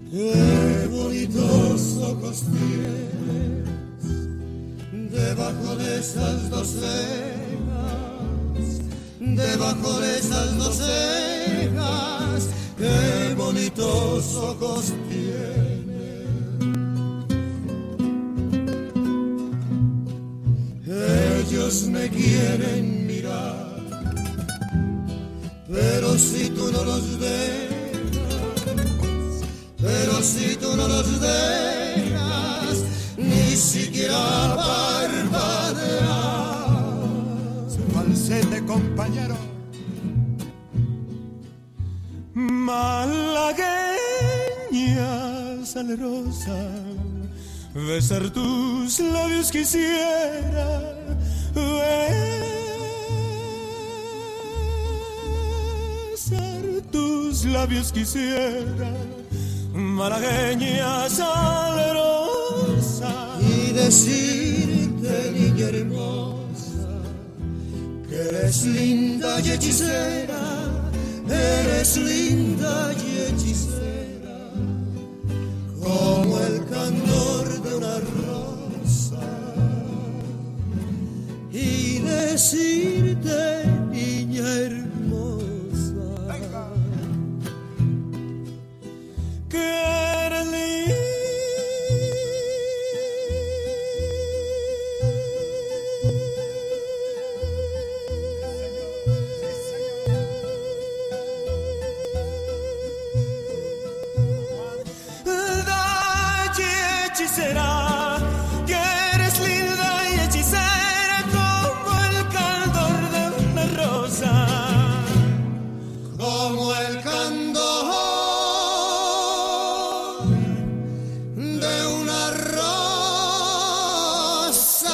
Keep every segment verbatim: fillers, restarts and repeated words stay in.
Qué bonitos ojos tienes debajo de esas dos cejas, debajo de esas dos cejas, qué bonitos ojos tienes. Ellos me quieren mirar, pero si tú no los dejas, pero si tú no los dejas, ni siquiera parpadeas. Falsete, compañero. Malagueña salerosa, besar tus labios quisiera, besar tus labios quisiera. Malagueña salerosa, y decirte, niña hermosa, que eres linda y hechicera, eres linda y hechicera, como el candor de una rosa. Y decirte, niña hermosa, que eres linda y hechicera, que eres linda y hechicera como el candor de una rosa, como el candor de una rosa.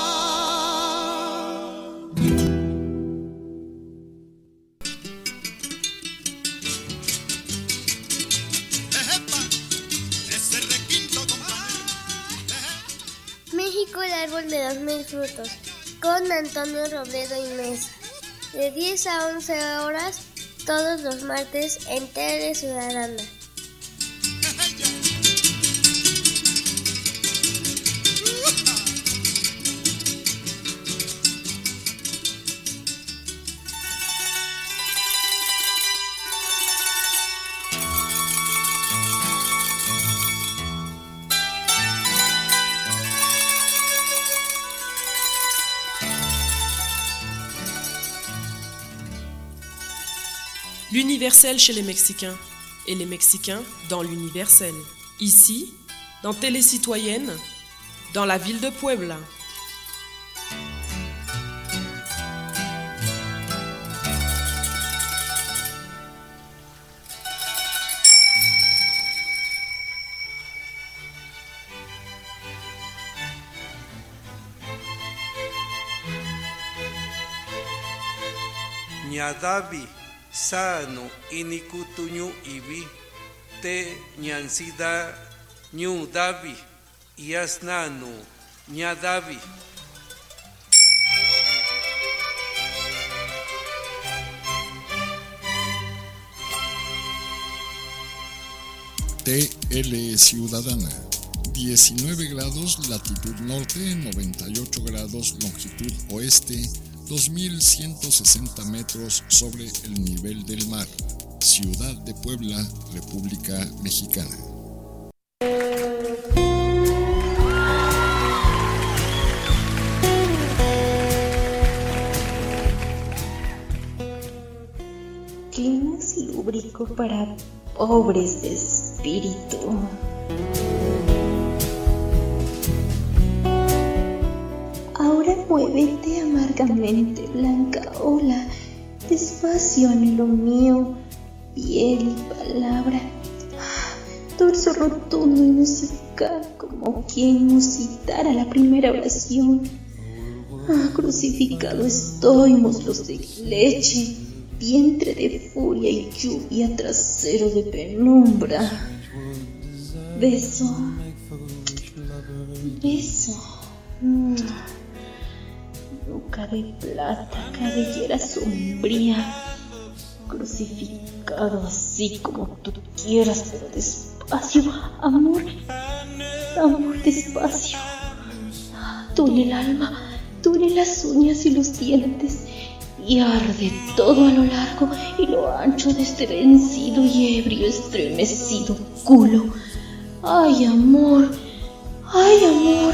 México, el árbol de los mil frutos, con Antonio Robledo y Mesa, de diez a once horas, todos los martes en Tele Ciudadana. L'universel chez les Mexicains et les Mexicains dans l'universel. Ici, dans Télé Citoyenne, dans la ville de Puebla. Ñadavi sano inikutuñu ibi te ñansida ñu davi yasnanu ñadavi. T L Ciudadana, diecinueve grados latitud norte, noventa y ocho grados longitud oeste, dos mil ciento sesenta metros sobre el nivel del mar. Ciudad de Puebla, República Mexicana. Clímax lúbrico para pobres de espíritu. Ahora muévete amargamente, blanca ola, despacio, anhelo mío, piel y palabra, torso rotundo y musical, como quien musitara la primera oración. Ah, crucificado estoy, muslos de leche, vientre de furia y lluvia, trasero de penumbra. Beso, beso, mm. Nuca de plata, cabellera sombría, crucificado así como tú quieras, pero despacio. despacio, amor, amor, despacio. Duele el alma, duele las uñas y los dientes, y arde todo a lo largo y lo ancho de este vencido y ebrio estremecido culo. Ay, amor, ay, amor.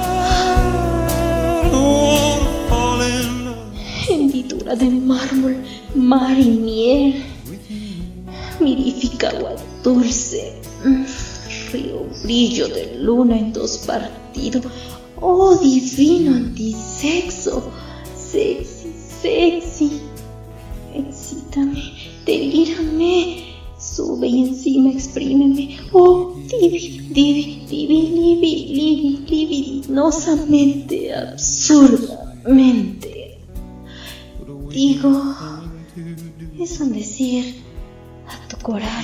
Hendidura de mármol, mar y miel, mirífica agua dulce, río brillo de luna en dos partido. Oh, divino antisexo, sexy, sexy, excítame, delírame, sube y encima exprímeme. Oh, divi, divi, divi, libi, libi, libidinosamente, absurdamente. Digo, es un decir a tu coral.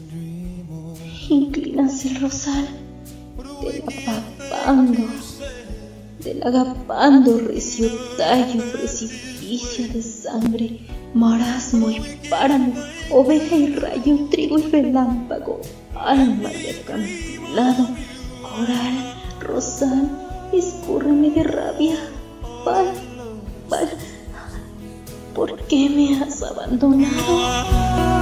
Inclinas el rosal del apapando, del agapando recio tallo, precipicio de sangre, marasmo y páramo, oveja y rayo, trigo y relámpago, alma de acantilado, coral, rosal, escúrreme de rabia, pal, pal, ¿por qué me has abandonado?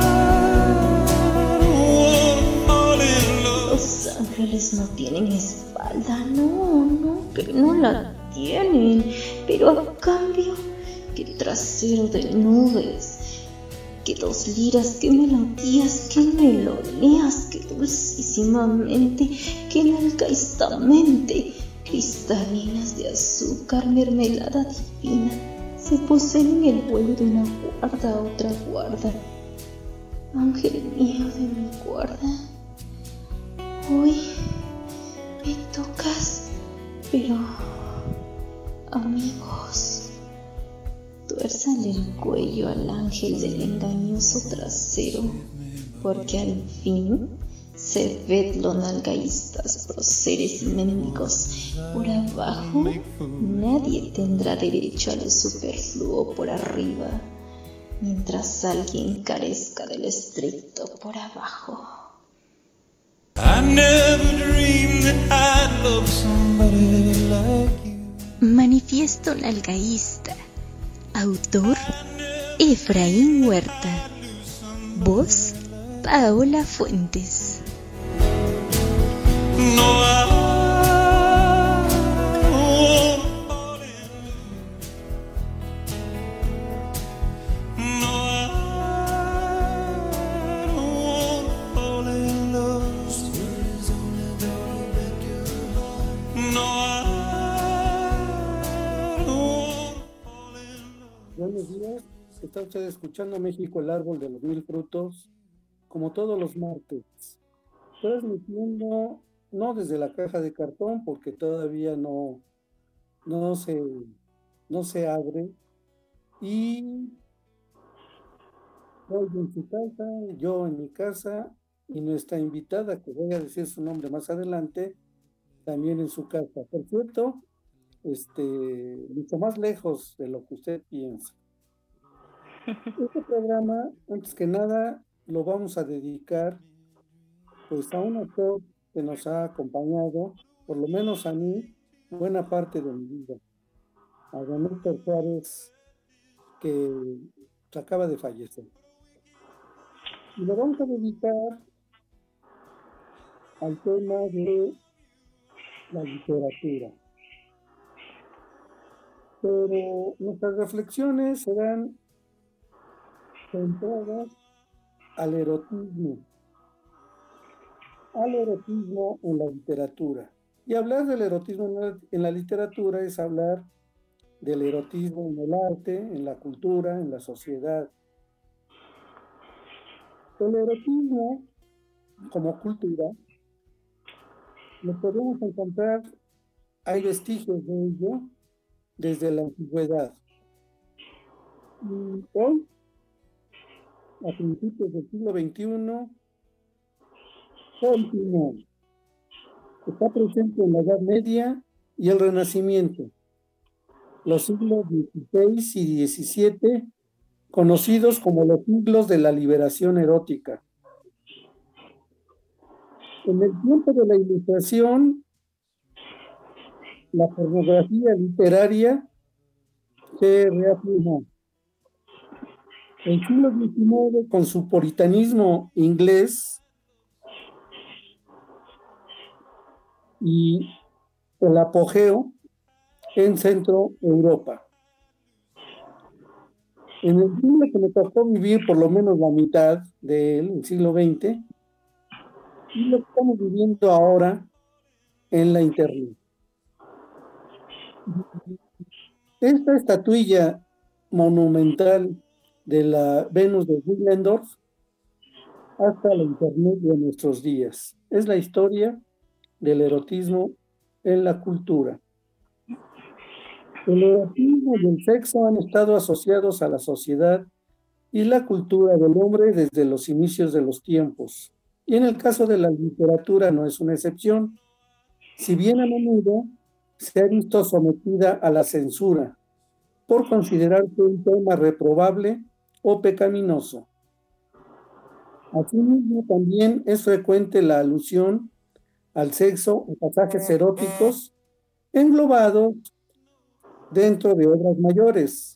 Los ángeles no tienen espalda, no, no, que no la tienen, pero a cambio, que trasero de nubes, que dos liras, que melodías, que melodías, que dulcísimamente, que nalgaistamente, cristalinas de azúcar, mermelada divina, se poseen en el vuelo de una guarda a otra guarda. Ángel mío de mi guarda, hoy me tocas, pero amigos, tuérzanle el cuello al ángel del engañoso trasero, porque al fin, served los nalgaístas, próceres y mendigos, por abajo nadie tendrá derecho a lo superfluo por arriba, mientras alguien carezca del estricto por abajo. I never dreamed that I'd love somebody like you. Manifiesto nalgaísta. Autor Efraín Huerta. Voz Paola Fuentes. No, I won't fall in love. No, I won't fall in love. No, I won't fall in love. Buenos días, está usted escuchando México, el árbol de los mil frutos, como todos los martes, transmitiendo no desde la caja de cartón porque todavía no, no, se, no se abre, y hoy en su casa, yo en mi casa, y nuestra invitada, que voy a decir su nombre más adelante, también en su casa. Por cierto, este, mucho más lejos de lo que usted piensa. Este programa, antes que nada, lo vamos a dedicar pues a un actor que nos ha acompañado, por lo menos a mí, buena parte de mi vida, a don Héctor Suárez, que acaba de fallecer. Y lo vamos a dedicar al tema de la literatura. Pero nuestras reflexiones serán centradas al erotismo, al erotismo en la literatura. Y hablar del erotismo en la, en la literatura es hablar del erotismo en el arte, en la cultura, en la sociedad. El erotismo como cultura lo podemos encontrar, hay vestigios de ello desde la antigüedad. Y hoy, a principios del siglo veintiuno, continuó. Está presente en la Edad Media y el Renacimiento, los siglos dieciséis y diecisiete, conocidos como los siglos de la liberación erótica. En el tiempo de la Ilustración, la pornografía literaria se reafirmó. El siglo diecinueve, con su puritanismo inglés y el apogeo en Centro Europa. En el siglo que me tocó vivir por lo menos la mitad del el siglo veinte, y lo que estamos viviendo ahora en la Internet. Esta estatuilla monumental de la Venus de Willendorf hasta la Internet de nuestros días. Es la historia del erotismo en la cultura. El erotismo y el sexo han estado asociados a la sociedad y la cultura del hombre desde los inicios de los tiempos. Y en el caso de la literatura no es una excepción. Si bien a menudo se ha visto sometida a la censura por considerarse un tema reprobable o pecaminoso. Asimismo, también es frecuente la alusión al sexo o pasajes eróticos englobados dentro de obras mayores,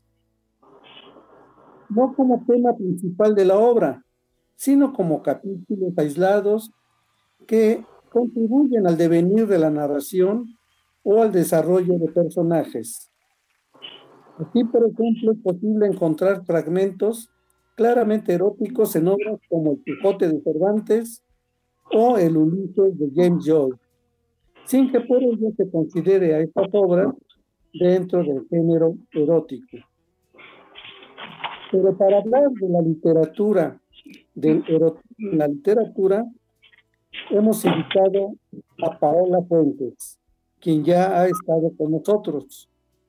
no como tema principal de la obra, sino como capítulos aislados que contribuyen al devenir de la narración o al desarrollo de personajes. Aquí, por ejemplo, es posible encontrar fragmentos claramente eróticos en obras como El Quijote de Cervantes o El Ulises de James Joyce, sin que por ello se considere a estas obras dentro del género erótico. Pero para hablar de la literatura, del erotismo en la literatura, hemos invitado a Paola Fuentes, quien ya ha estado con nosotros.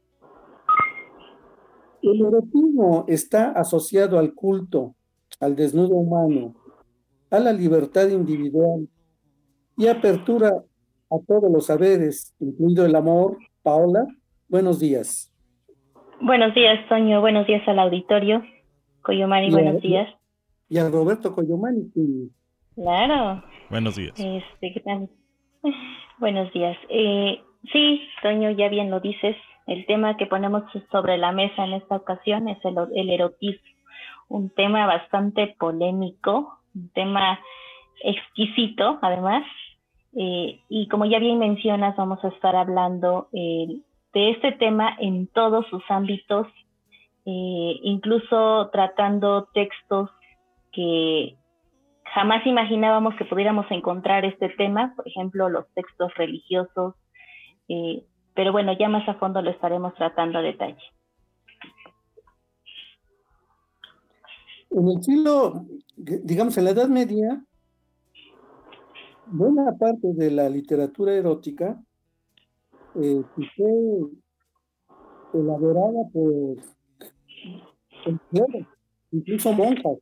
El erotismo está asociado al culto, al desnudo humano, a la libertad individual y apertura a todos los saberes, incluido el amor. Paola, buenos días. Buenos días, Toño. Buenos días al auditorio. Coyomani, buenos días. Y a Roberto Coyomani. Que... Claro. Buenos días. Este, ¿qué tal? Buenos días. Eh, sí, Toño, ya bien lo dices. El tema que ponemos sobre la mesa en esta ocasión es el, el erotismo. Un tema bastante polémico, un tema exquisito, además. Eh, y como ya bien mencionas, vamos a estar hablando eh, de este tema en todos sus ámbitos, eh, incluso tratando textos que jamás imaginábamos que pudiéramos encontrar este tema, por ejemplo, los textos religiosos, eh, pero bueno, ya más a fondo lo estaremos tratando a detalle. En el siglo, digamos, en la Edad Media, buena parte de la literatura erótica eh, fue elaborada por incluso monjas.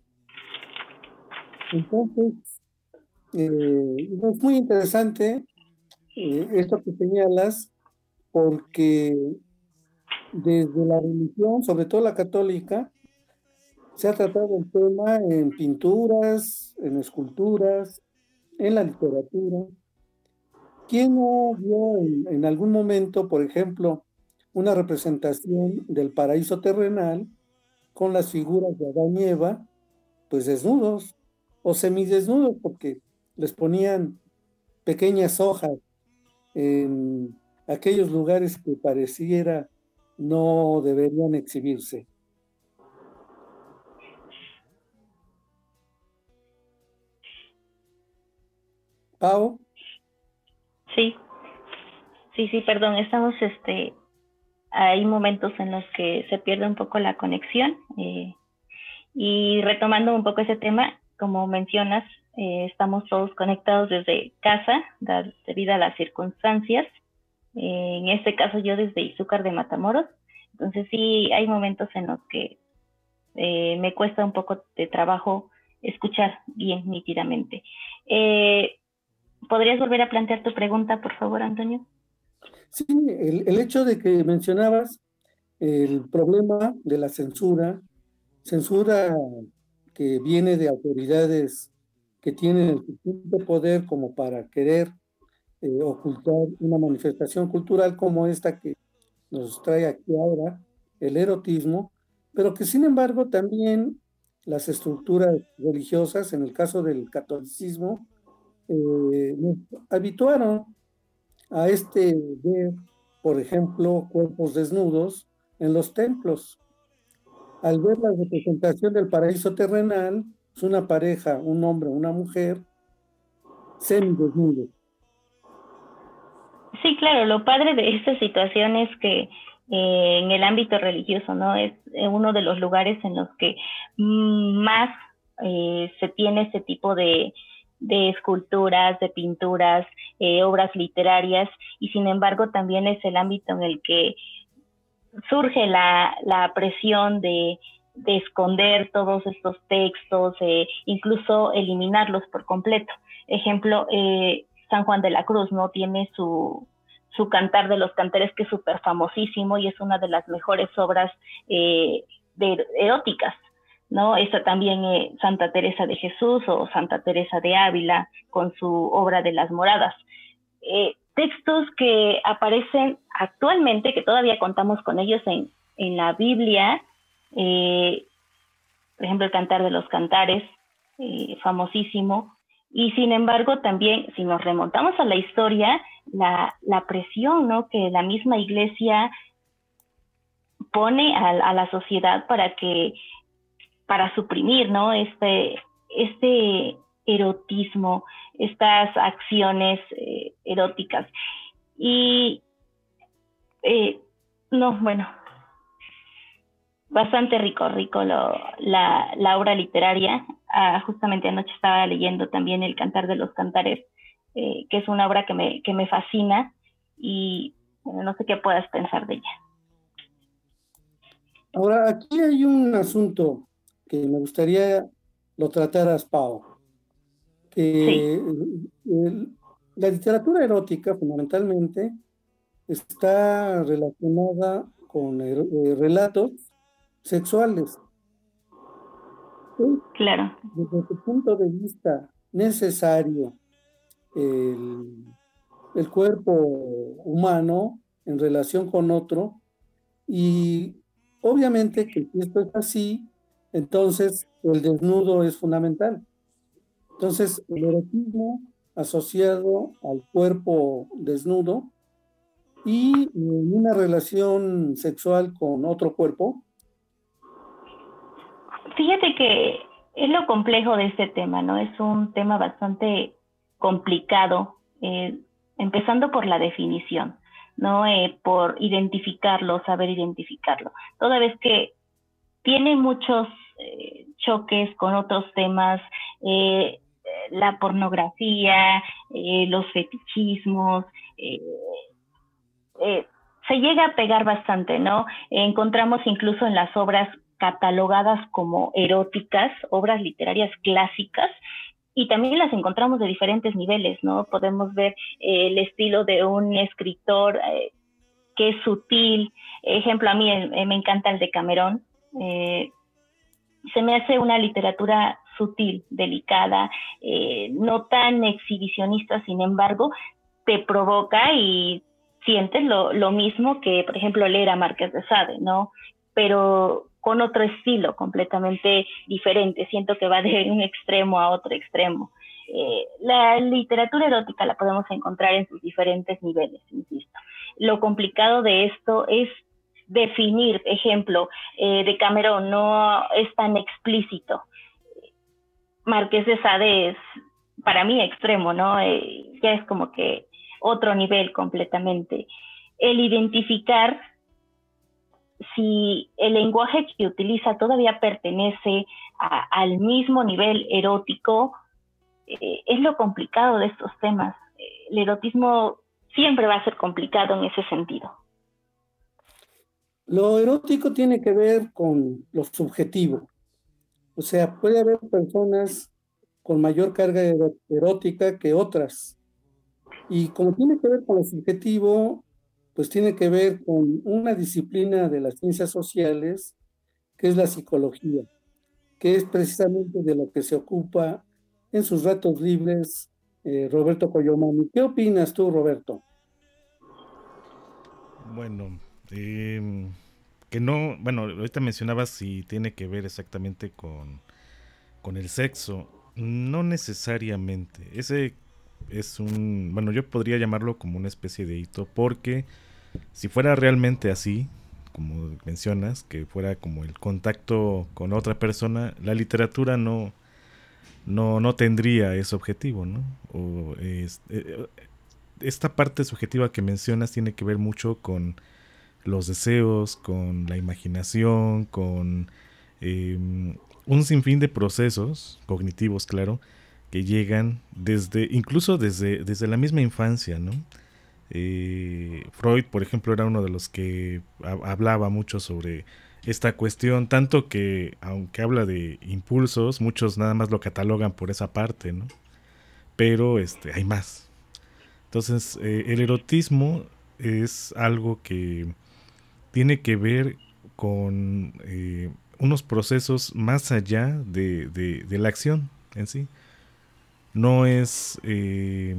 Entonces, eh, es muy interesante eh, esto que señalas, porque desde la religión, sobre todo la católica, se ha tratado el tema en pinturas, en esculturas, en la literatura. ¿Quién no vio en, en algún momento, por ejemplo, una representación del paraíso terrenal con las figuras de Adán y Eva, pues desnudos o semidesnudos, porque les ponían pequeñas hojas en aquellos lugares que pareciera no deberían exhibirse? Pau. Sí, sí, sí, perdón, estamos, este, hay momentos en los que se pierde un poco la conexión, eh, y retomando un poco ese tema, como mencionas, eh, estamos todos conectados desde casa, da, debido a las circunstancias, eh, en este caso yo desde Izúcar de Matamoros, entonces sí hay momentos en los que eh, me cuesta un poco de trabajo escuchar bien nítidamente. Eh, ¿Podrías volver a plantear tu pregunta, por favor, Antonio? Sí, el, el hecho de que mencionabas el problema de la censura, censura que viene de autoridades que tienen el suficiente poder como para querer eh, ocultar una manifestación cultural como esta que nos trae aquí ahora, el erotismo, pero que sin embargo también las estructuras religiosas, en el caso del catolicismo, eh, nos habituaron a este ver, por ejemplo, cuerpos desnudos en los templos. Al ver la representación del paraíso terrenal, es una pareja, un hombre, una mujer, semidesnudos. Sí, claro, lo padre de esta situación es que eh, en el ámbito religioso, ¿no? Es eh, uno de los lugares en los que mm, más eh, se tiene ese tipo de, de esculturas, de pinturas, eh, obras literarias, y sin embargo también es el ámbito en el que surge la, la presión de, de esconder todos estos textos, eh, incluso eliminarlos por completo. Ejemplo, eh, San Juan de la Cruz, ¿no? Tiene su, su Cantar de los Cantares, que es súper famosísimo y es una de las mejores obras eh, de, eróticas, ¿no? Está también eh, Santa Teresa de Jesús o Santa Teresa de Ávila con su obra de las Moradas. Eh, textos que aparecen actualmente, que todavía contamos con ellos en, en la Biblia, eh, por ejemplo, el Cantar de los Cantares, eh, famosísimo. Y sin embargo, también, si nos remontamos a la historia, la, la presión, ¿no?, que la misma Iglesia pone a, a la sociedad para que, para suprimir, ¿no?, este, este erotismo, estas acciones eh, eróticas. Y, eh, no, bueno, bastante rico, rico lo, la, la obra literaria. Ah, justamente anoche estaba leyendo también El Cantar de los Cantares, eh, que es una obra que me, que me fascina y bueno, no sé qué puedas pensar de ella. Ahora, aquí hay un asunto que me gustaría lo trataras, Pau, que sí. el, la literatura erótica fundamentalmente está relacionada con eh, relatos sexuales. ¿Sí? Claro. Desde tu punto de vista necesario, el, el cuerpo humano en relación con otro, y obviamente que si esto es así, entonces el desnudo es fundamental. Entonces el erotismo asociado al cuerpo desnudo y en una relación sexual con otro cuerpo. Fíjate que es lo complejo de este tema, ¿no? Es un tema bastante complicado, eh, empezando por la definición, ¿no? Eh, por identificarlo, saber identificarlo. Toda vez que tiene muchos eh, choques con otros temas, eh, la pornografía, eh, los fetichismos, eh, eh, se llega a pegar bastante, ¿no? Encontramos incluso en las obras catalogadas como eróticas, obras literarias clásicas, y también las encontramos de diferentes niveles, ¿no? Podemos ver eh, el estilo de un escritor eh, que es sutil. Ejemplo, a mí eh, me encanta el de Cameron. Eh, se me hace una literatura sutil, delicada, eh, no tan exhibicionista, sin embargo, te provoca y sientes lo, lo mismo que, por ejemplo, leer a Márquez de Sade, ¿no? Pero con otro estilo completamente diferente. Siento que va de un extremo a otro extremo. Eh, la literatura erótica la podemos encontrar en sus diferentes niveles, insisto. Lo complicado de esto es definir, ejemplo, eh, de Cameron no es tan explícito. Marqués de Sade es, para mí, extremo, ¿no? Eh, ya es como que otro nivel completamente. El identificar si el lenguaje que utiliza todavía pertenece a, al mismo nivel erótico, eh, es lo complicado de estos temas. El erotismo siempre va a ser complicado en ese sentido. Lo erótico tiene que ver con lo subjetivo. O sea, puede haber personas con mayor carga erótica que otras. Y como tiene que ver con lo subjetivo, pues tiene que ver con una disciplina de las ciencias sociales, que es la psicología, que es precisamente de lo que se ocupa en sus ratos libres, eh, Roberto Coyomani. ¿Qué opinas tú, Roberto? Bueno, eh, que no, bueno, ahorita mencionabas si tiene que ver exactamente con, con el sexo. No necesariamente. Ese es un, bueno, yo podría llamarlo como una especie de hito, porque si fuera realmente así, como mencionas, que fuera como el contacto con otra persona, la literatura no, no, no tendría ese objetivo, ¿no? O es, eh, esta parte subjetiva que mencionas tiene que ver mucho con los deseos, con la imaginación, con eh, un sinfín de procesos cognitivos, claro, que llegan desde, incluso desde, desde la misma infancia, ¿no? Eh, Freud, por ejemplo, era uno de los que ha- hablaba mucho sobre esta cuestión, tanto que, aunque habla de impulsos, muchos nada más lo catalogan por esa parte, ¿no? Pero este, hay más. Entonces, eh, el erotismo es algo que tiene que ver con eh, unos procesos más allá de, de, de la acción en sí. No es, eh,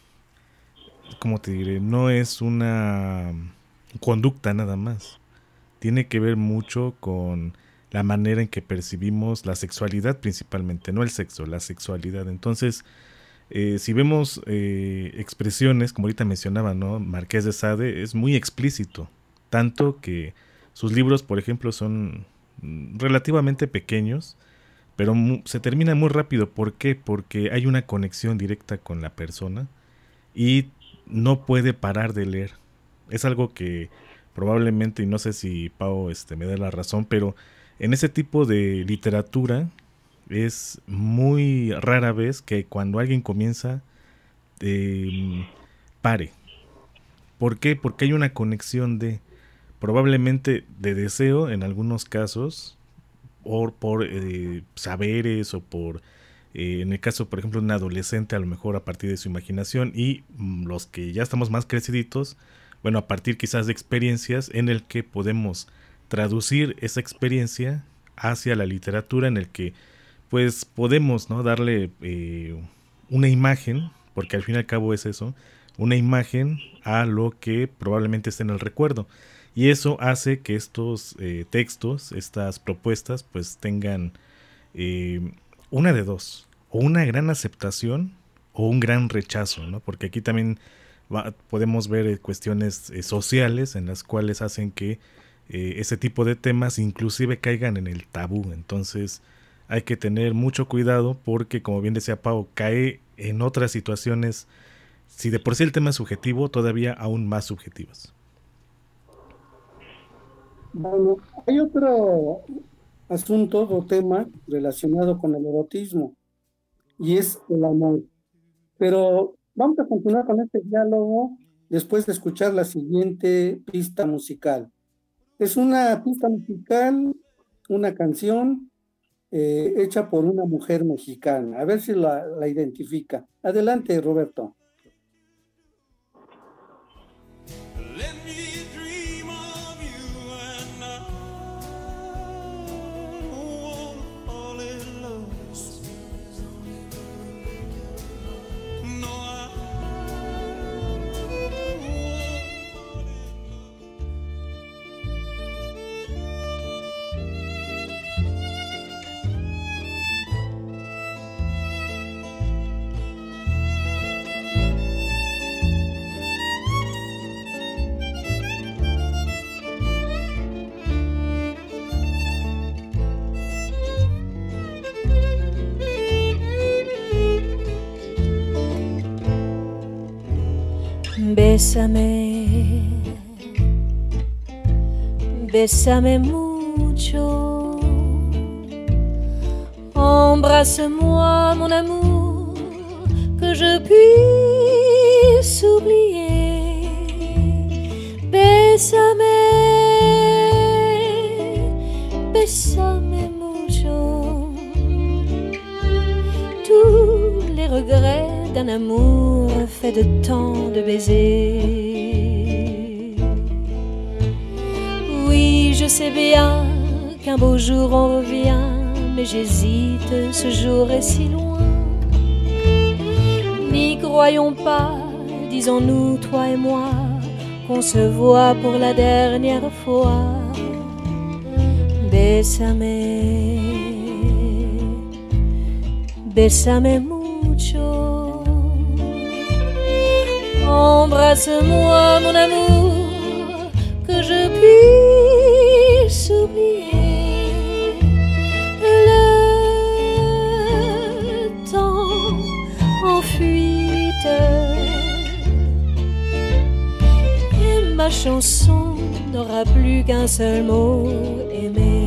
¿cómo te diré? No es una conducta nada más. Tiene que ver mucho con la manera en que percibimos la sexualidad principalmente, no el sexo, la sexualidad. Entonces, eh, si vemos eh, expresiones, como ahorita mencionaba, ¿no? Marqués de Sade es muy explícito, tanto que sus libros, por ejemplo, son mm, relativamente pequeños, pero mu- se termina muy rápido. ¿Por qué? Porque hay una conexión directa con la persona y no puede parar de leer. Es algo que probablemente, y no sé si Pau este, me da la razón, pero en ese tipo de literatura es muy rara vez que cuando alguien comienza eh, pare. ¿Por qué? Porque hay una conexión de, probablemente de deseo en algunos casos, o por eh, saberes, o por, eh, en el caso, por ejemplo, de un adolescente, a lo mejor a partir de su imaginación, y mm, los que ya estamos más creciditos, bueno, a partir quizás de experiencias en el que podemos traducir esa experiencia hacia la literatura, en el que pues podemos, ¿no? darle eh, una imagen, porque al fin y al cabo es eso, una imagen a lo que probablemente esté en el recuerdo. Y eso hace que estos eh, textos, estas propuestas, pues tengan eh, una de dos, o una gran aceptación o un gran rechazo, ¿no? Porque aquí también va, podemos ver eh, cuestiones eh, sociales en las cuales hacen que eh, ese tipo de temas inclusive caigan en el tabú. Entonces hay que tener mucho cuidado porque, como bien decía Pau, cae en otras situaciones, si de por sí el tema es subjetivo, todavía aún más subjetivas. Bueno, hay otro asunto o tema relacionado con el erotismo y es el amor. Pero vamos a continuar con este diálogo después de escuchar la siguiente pista musical. Es una pista musical, una canción eh, hecha por una mujer mexicana. A ver si la, la identifica. Adelante, Roberto. Let me dream of you and I won't fall in love. No, I won't fall in Bésame, bésame mucho, embrasse-moi mon amour, que je puisse oublier. Bésame, bésame mucho, tous les regrets d'un amour fait de tant de baisers. Oui, je sais bien qu'un beau jour on revient, mais j'hésite, ce jour est si loin. croyons pas, disons-nous, toi et moi, qu'on se voit pour la dernière fois. Bésame, bésame mucho. Embrasse-moi, mon amour, que je puisse oublier le temps en fuite. Et ma chanson n'aura plus qu'un seul mot, aimer.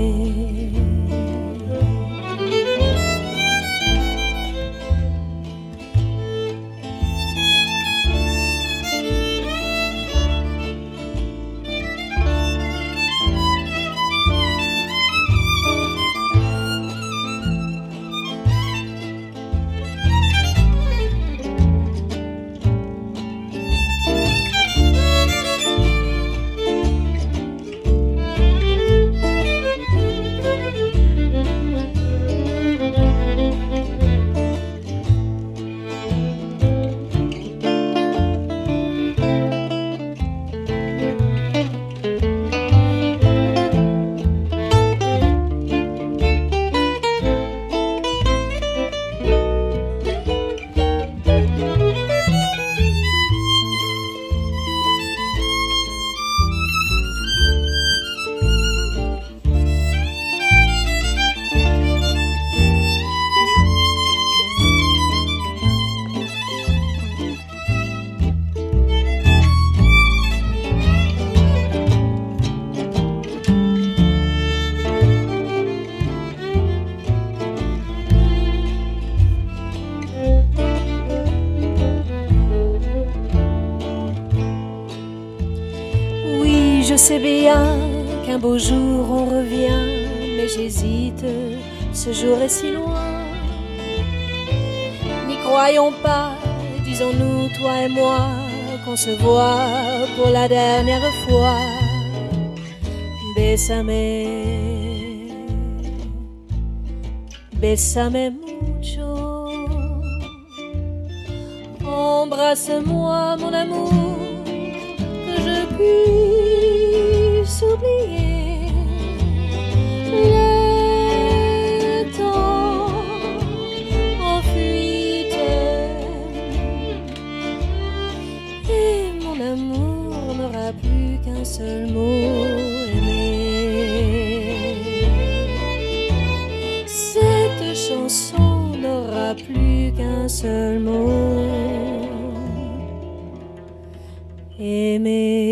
Je sais bien qu'un beau jour on revient, mais j'hésite, ce jour est si loin. N'y croyons pas, disons-nous, toi et moi, qu'on se voit pour la dernière fois. Bésame, bésame mucho. Embrasse-moi, mon amour, que je puisse oublier le temps en fuite. Et mon amour n'aura plus qu'un seul mot, aimer. Cette chanson n'aura plus qu'un seul mot, aimer.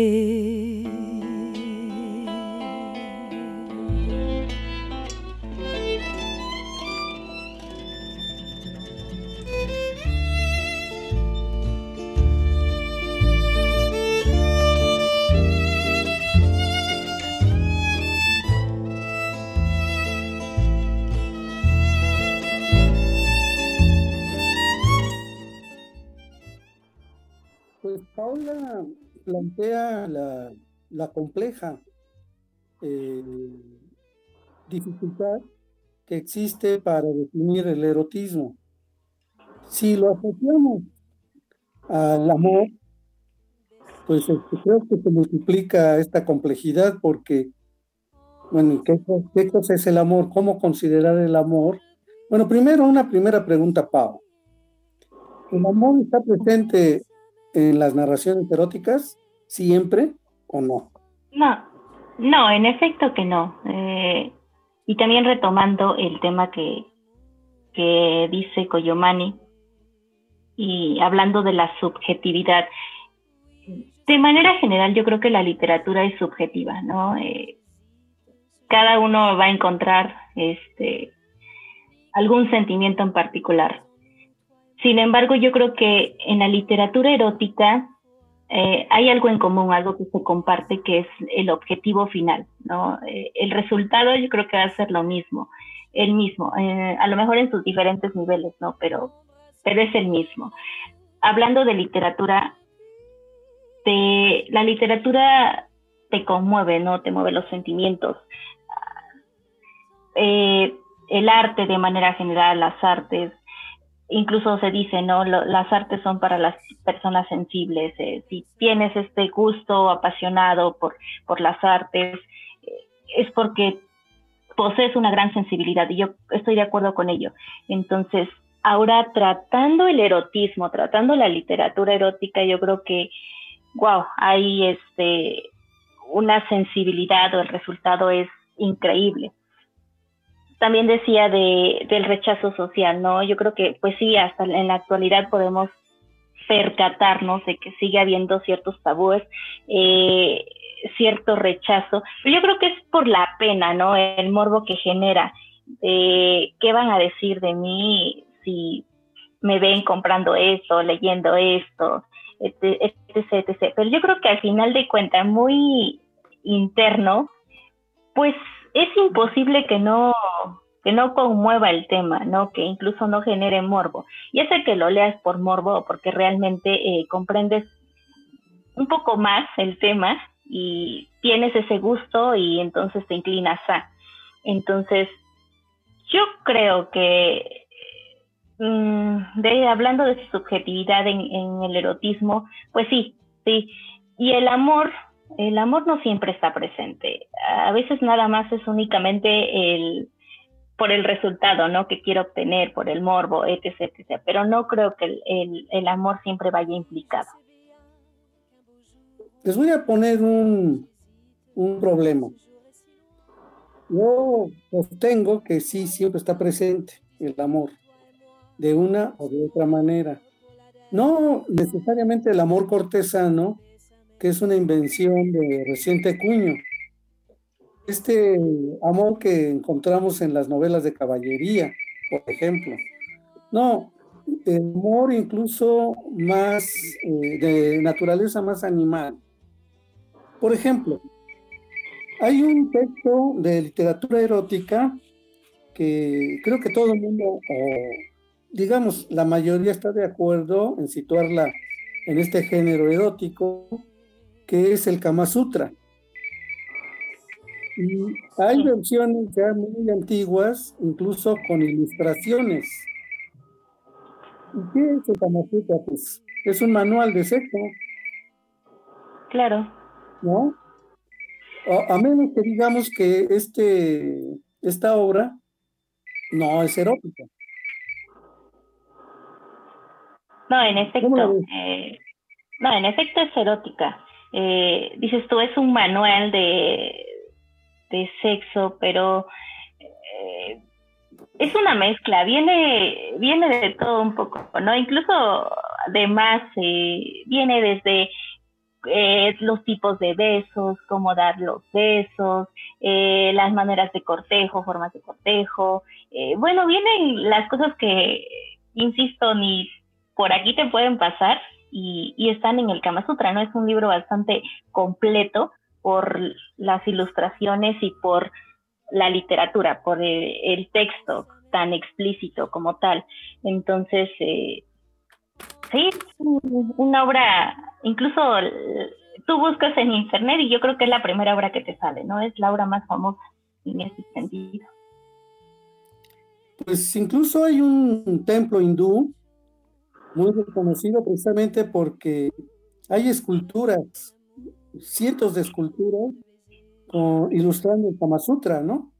Pues Paula plantea la, la compleja eh, dificultad que existe para definir el erotismo. Si lo asociamos al amor, pues este, creo que se multiplica esta complejidad porque, bueno, ¿qué, qué cosa es el amor? ¿Cómo considerar el amor? Bueno, primero una primera pregunta, Pau. ¿El amor está presente en las narraciones eróticas siempre o no? No, no, en efecto que no. Eh, y también retomando el tema que, que dice Koyomani y hablando de la subjetividad, de manera general yo creo que la literatura es subjetiva, ¿no? Eh, cada uno va a encontrar este, algún sentimiento en particular. Sin embargo, yo creo que en la literatura erótica eh, hay algo en común, algo que se comparte, que es el objetivo final, ¿no? Eh, el resultado yo creo que va a ser lo mismo, el mismo, eh, a lo mejor en sus diferentes niveles, ¿no? Pero, pero es el mismo. Hablando de literatura, te, la literatura te conmueve, ¿no? Te mueve los sentimientos. Eh, el arte de manera general, las artes, incluso se dice, ¿no? Lo, las artes son para las personas sensibles. Eh, si tienes este gusto apasionado por, por las artes, eh, es porque posees una gran sensibilidad, y yo estoy de acuerdo con ello. Entonces, ahora tratando el erotismo, tratando la literatura erótica, yo creo que, wow, hay este, una sensibilidad, o el resultado es increíble. También decía de, del rechazo social, ¿no? Yo creo que, pues sí, hasta en la actualidad podemos percatarnos de que sigue habiendo ciertos tabúes, eh, cierto rechazo. Pero yo creo que es por la pena, ¿no? El morbo que genera. Eh, ¿Qué van a decir de mí si me ven comprando esto, leyendo esto, etc, etcétera? Pero yo creo que al final de cuentas, muy interno, pues es imposible que no, que no conmueva el tema, ¿no? Que incluso no genere morbo. Ya sea que lo leas por morbo o porque realmente eh, comprendes un poco más el tema y tienes ese gusto y entonces te inclinas a. Entonces, yo creo que mmm, de, hablando de su subjetividad en, en el erotismo, pues sí, sí. Y el amor, el amor no siempre está presente. A veces nada más es únicamente el por el resultado, ¿no? Que quiero obtener, por el morbo, etcétera, etcétera. Pero no creo que el, el, el amor siempre vaya implicado. Les voy a poner un, un problema. Yo sostengo que sí, siempre está presente el amor, de una o de otra manera. No necesariamente el amor cortesano, que es una invención de reciente cuño. Este amor que encontramos en las novelas de caballería, por ejemplo. No, el amor incluso más eh, de naturaleza más animal. Por ejemplo, hay un texto de literatura erótica que creo que todo el mundo, o digamos, la mayoría está de acuerdo en situarla en este género erótico, que es el Kama Sutra. Y hay versiones ya muy antiguas, incluso con ilustraciones. ¿Y qué es el Kama Sutra? Pues es un manual de sexo. Claro. ¿No? A, a menos que digamos que este, esta obra no es erótica. No, en efecto. Eh, no, en efecto es erótica. Eh, dices tú, es un manual de, de sexo, pero eh, es una mezcla. Viene, viene de todo un poco, ¿no? Incluso además eh, viene desde Eh, los tipos de besos, cómo dar los besos, eh, las maneras de cortejo, formas de cortejo. Eh, bueno, vienen las cosas que, insisto, ni por aquí te pueden pasar y, y están en el Kama Sutra, ¿no? Es un libro bastante completo por las ilustraciones y por la literatura, por el, el texto tan explícito como tal. Entonces, eh, sí, una obra, incluso tú buscas en internet y yo creo que es la primera obra que te sale, ¿no? Es la obra más famosa en ese sentido. Pues incluso hay un templo hindú muy reconocido precisamente porque hay esculturas, cientos de esculturas con, ilustrando el Kama Sutra, ¿no?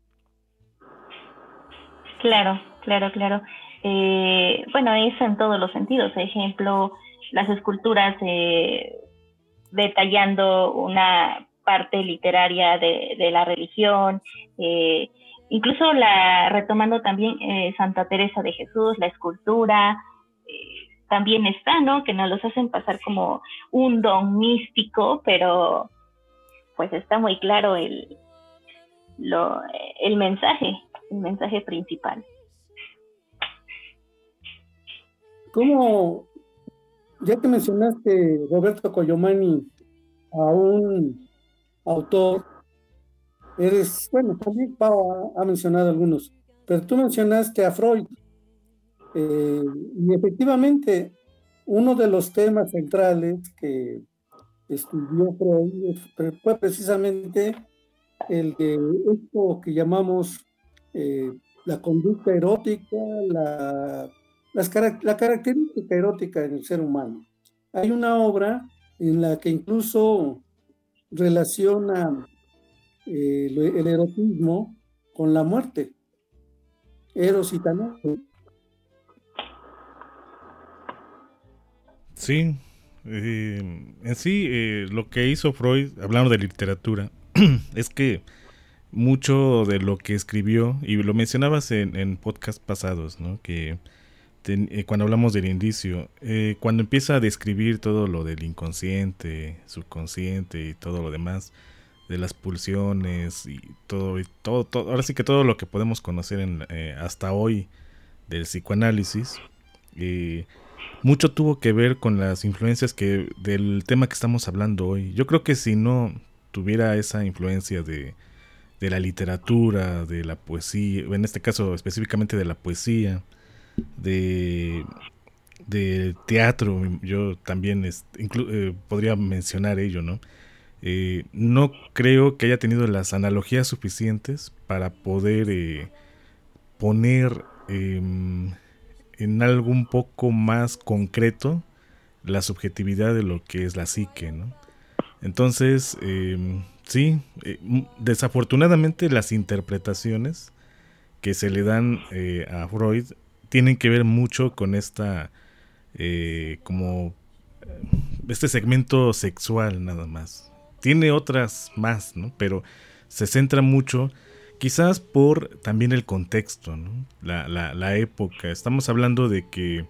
Claro, claro, claro. Eh, bueno, eso en todos los sentidos. Por ejemplo, las esculturas eh, detallando una parte literaria de, de la religión, eh, incluso la retomando también eh, Santa Teresa de Jesús, la escultura, eh, también está, ¿no? Que nos los hacen pasar como un don místico, pero pues está muy claro el, lo, el mensaje, el mensaje principal. ¿Cómo, ya que mencionaste, Roberto Coyomani, a un autor, eres, bueno, también Pau ha, ha mencionado algunos, pero tú mencionaste a Freud, eh, y efectivamente uno de los temas centrales que estudió Freud fue precisamente el de esto que llamamos eh, la conducta erótica, la las, la característica erótica en el ser humano. Hay una obra en la que incluso relaciona eh, el erotismo con la muerte. Eros y Thanatos. Sí, eh, en sí eh, lo que hizo Freud, hablando de literatura, es que mucho de lo que escribió, y lo mencionabas en, en podcasts pasados, ¿no? Que ten, eh, cuando hablamos del indicio, eh, cuando empieza a describir todo lo del inconsciente, subconsciente y todo lo demás, de las pulsiones y todo, y todo, todo ahora sí que todo lo que podemos conocer en, eh, hasta hoy del psicoanálisis, eh, mucho tuvo que ver con las influencias que del tema que estamos hablando hoy. Yo creo que si no tuviera esa influencia de, de la literatura, de la poesía, en este caso específicamente de la poesía, de, de teatro, yo también es, inclu, eh, podría mencionar ello, ¿no? Eh, no creo que haya tenido las analogías suficientes para poder eh, poner eh, en algo un poco más concreto la subjetividad de lo que es la psique, ¿no? Entonces, eh, sí, eh, desafortunadamente las interpretaciones que se le dan eh, a Freud tienen que ver mucho con esta, eh, como, este segmento sexual nada más. Tiene otras más, ¿no? Pero se centra mucho, quizás por también el contexto, ¿no? La, la, la época. Estamos hablando de que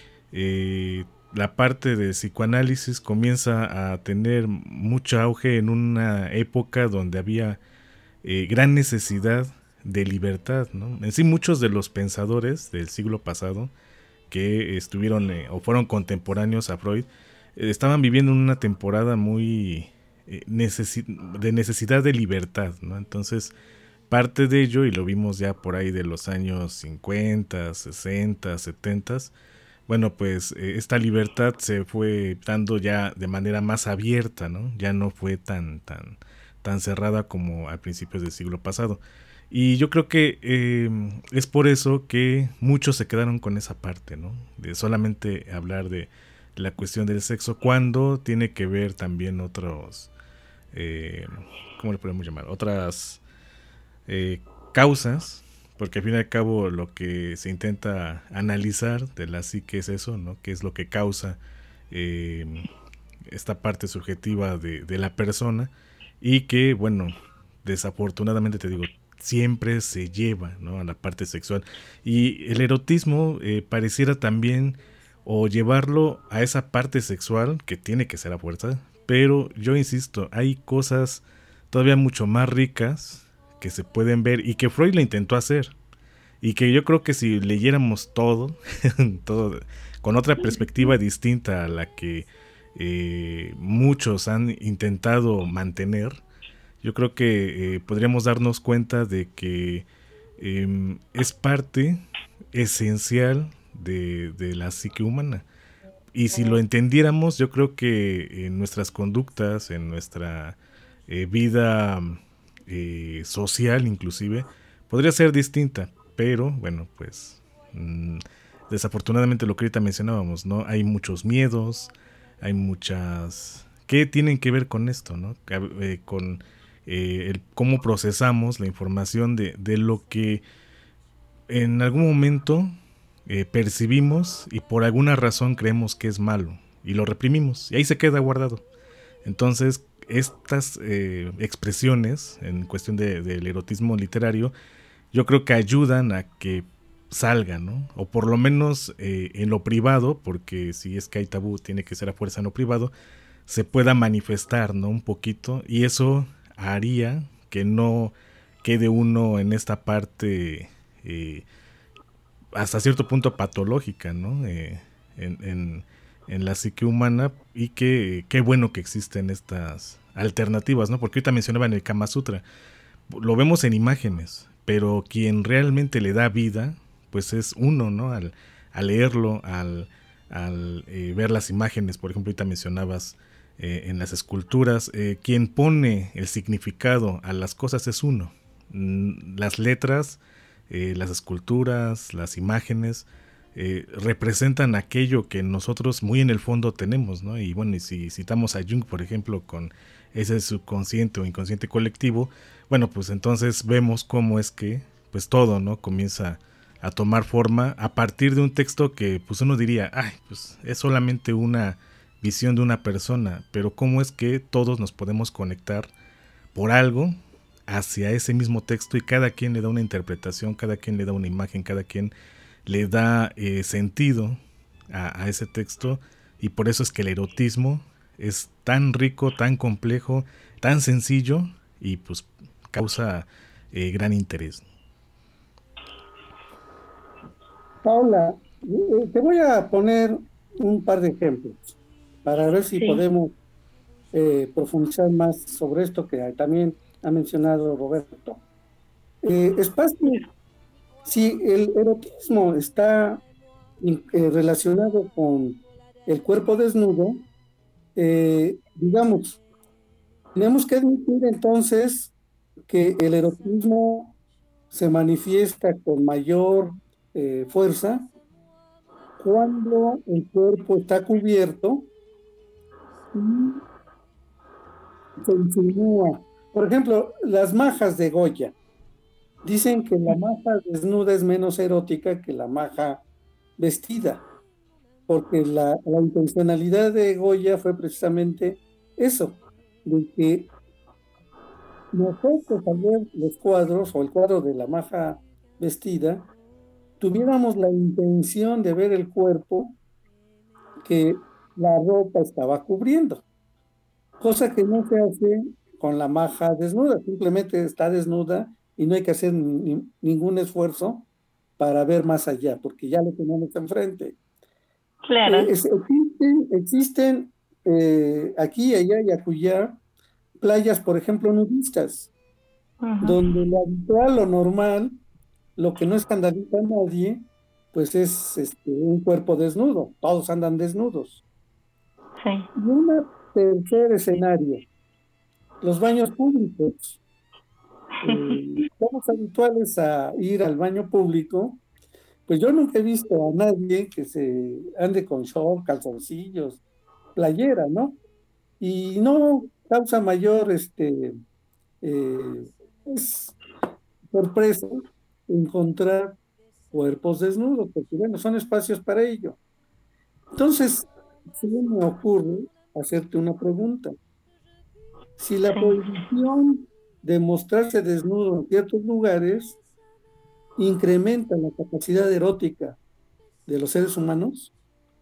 eh, la parte de psicoanálisis comienza a tener mucho auge en una época donde había eh, gran necesidad de libertad, ¿no? En sí, muchos de los pensadores del siglo pasado que estuvieron eh, o fueron contemporáneos a Freud eh, estaban viviendo en una temporada muy eh, necesi- de necesidad de libertad, ¿no? Entonces, parte de ello, y lo vimos ya por ahí de los años cincuenta, sesenta, setenta, bueno, pues eh, esta libertad se fue dando ya de manera más abierta, ¿no? Ya no fue tan, tan, tan cerrada como al principio del siglo pasado. Y yo creo que eh, es por eso que muchos se quedaron con esa parte, ¿no? De solamente hablar de la cuestión del sexo, cuando tiene que ver también otros, eh, ¿cómo le podemos llamar? Otras eh, causas, porque al fin y al cabo lo que se intenta analizar de la psique es eso, ¿no? ¿Qué es lo que causa eh, esta parte subjetiva de, de la persona? Y que, bueno, desafortunadamente te digo, siempre se lleva, ¿no?, a la parte sexual. Y el erotismo eh, pareciera también o llevarlo a esa parte sexual, que tiene que ser a fuerza, pero yo insisto, hay cosas todavía mucho más ricas que se pueden ver y que Freud le intentó hacer, y que yo creo que si leyéramos todo, todo con otra perspectiva distinta a la que eh, muchos han intentado mantener, yo creo que eh, podríamos darnos cuenta de que eh, es parte esencial de, de la psique humana. Y si lo entendiéramos, yo creo que en nuestras conductas, en nuestra eh, vida eh, social inclusive, podría ser distinta. Pero, bueno, pues mmm, desafortunadamente lo que ahorita mencionábamos, ¿no? Hay muchos miedos, hay muchas... ¿Qué tienen que ver con esto, no? Eh, con... Eh, el cómo procesamos la información de, de lo que en algún momento eh, percibimos y por alguna razón creemos que es malo y lo reprimimos y ahí se queda guardado. Entonces estas eh, expresiones en cuestión de, del erotismo literario, yo creo que ayudan a que salgan, ¿no? O por lo menos eh, en lo privado, porque si es que hay tabú tiene que ser a fuerza en lo privado, se pueda manifestar, ¿no?, un poquito, y eso haría que no quede uno en esta parte eh, hasta cierto punto patológica, ¿no? Eh, en, en, en la psique humana, y que qué bueno que existen estas alternativas, ¿no? Porque ahorita mencionaban el Kama Sutra, lo vemos en imágenes, pero quien realmente le da vida, pues es uno, ¿no? Al, al leerlo, al, al eh, ver las imágenes, por ejemplo, ahorita mencionabas Eh, en las esculturas, eh, quien pone el significado a las cosas es uno. Mm, las letras, eh, las esculturas, las imágenes eh, representan aquello que nosotros muy en el fondo tenemos, ¿no? Y bueno, y si citamos a Jung, por ejemplo, con ese subconsciente o inconsciente colectivo, bueno, pues entonces vemos cómo es que pues todo, ¿no? Comienza a tomar forma a partir de un texto que pues uno diría, ay, pues es solamente una visión de una persona, pero cómo es que todos nos podemos conectar por algo hacia ese mismo texto y cada quien le da una interpretación, cada quien le da una imagen, cada quien le da eh, sentido a, a ese texto, y por eso es que el erotismo es tan rico, tan complejo, tan sencillo y pues causa eh, gran interés. Paula, eh, te voy a poner un par de ejemplos para ver si Sí. podemos eh, profundizar más sobre esto que también ha mencionado Roberto. Eh, espacio, si el erotismo está in- eh, relacionado con el cuerpo desnudo, eh, digamos, tenemos que admitir entonces que el erotismo se manifiesta con mayor eh, fuerza cuando el cuerpo está cubierto y se insinúa. Por ejemplo, las majas de Goya. Dicen que la maja desnuda es menos erótica que la maja vestida, porque la, la intencionalidad de Goya fue precisamente eso, de que nosotros al ver los cuadros o el cuadro de la maja vestida, tuviéramos la intención de ver el cuerpo que la ropa estaba cubriendo, cosa que no se hace con la maja desnuda, simplemente está desnuda y no hay que hacer ni- ningún esfuerzo para ver más allá, porque ya lo tenemos enfrente. Claro. Eh, es- existen existen eh, aquí, allá y acullá playas, por ejemplo, nudistas, Ujú. donde lo habitual, lo normal, lo que no escandaliza a nadie, pues es este, un cuerpo desnudo, todos andan desnudos. Sí. Y un tercer escenario, los baños públicos. Eh, somos habituales a ir al baño público, pues yo nunca he visto a nadie que se ande con short, calzoncillos, playera, ¿no? Y no causa mayor este, eh, pues, sorpresa encontrar cuerpos desnudos, porque bueno, son espacios para ello. Entonces, se me ocurre hacerte una pregunta. Si la Sí. prohibición de mostrarse desnudo en ciertos lugares incrementa la capacidad erótica de los seres humanos,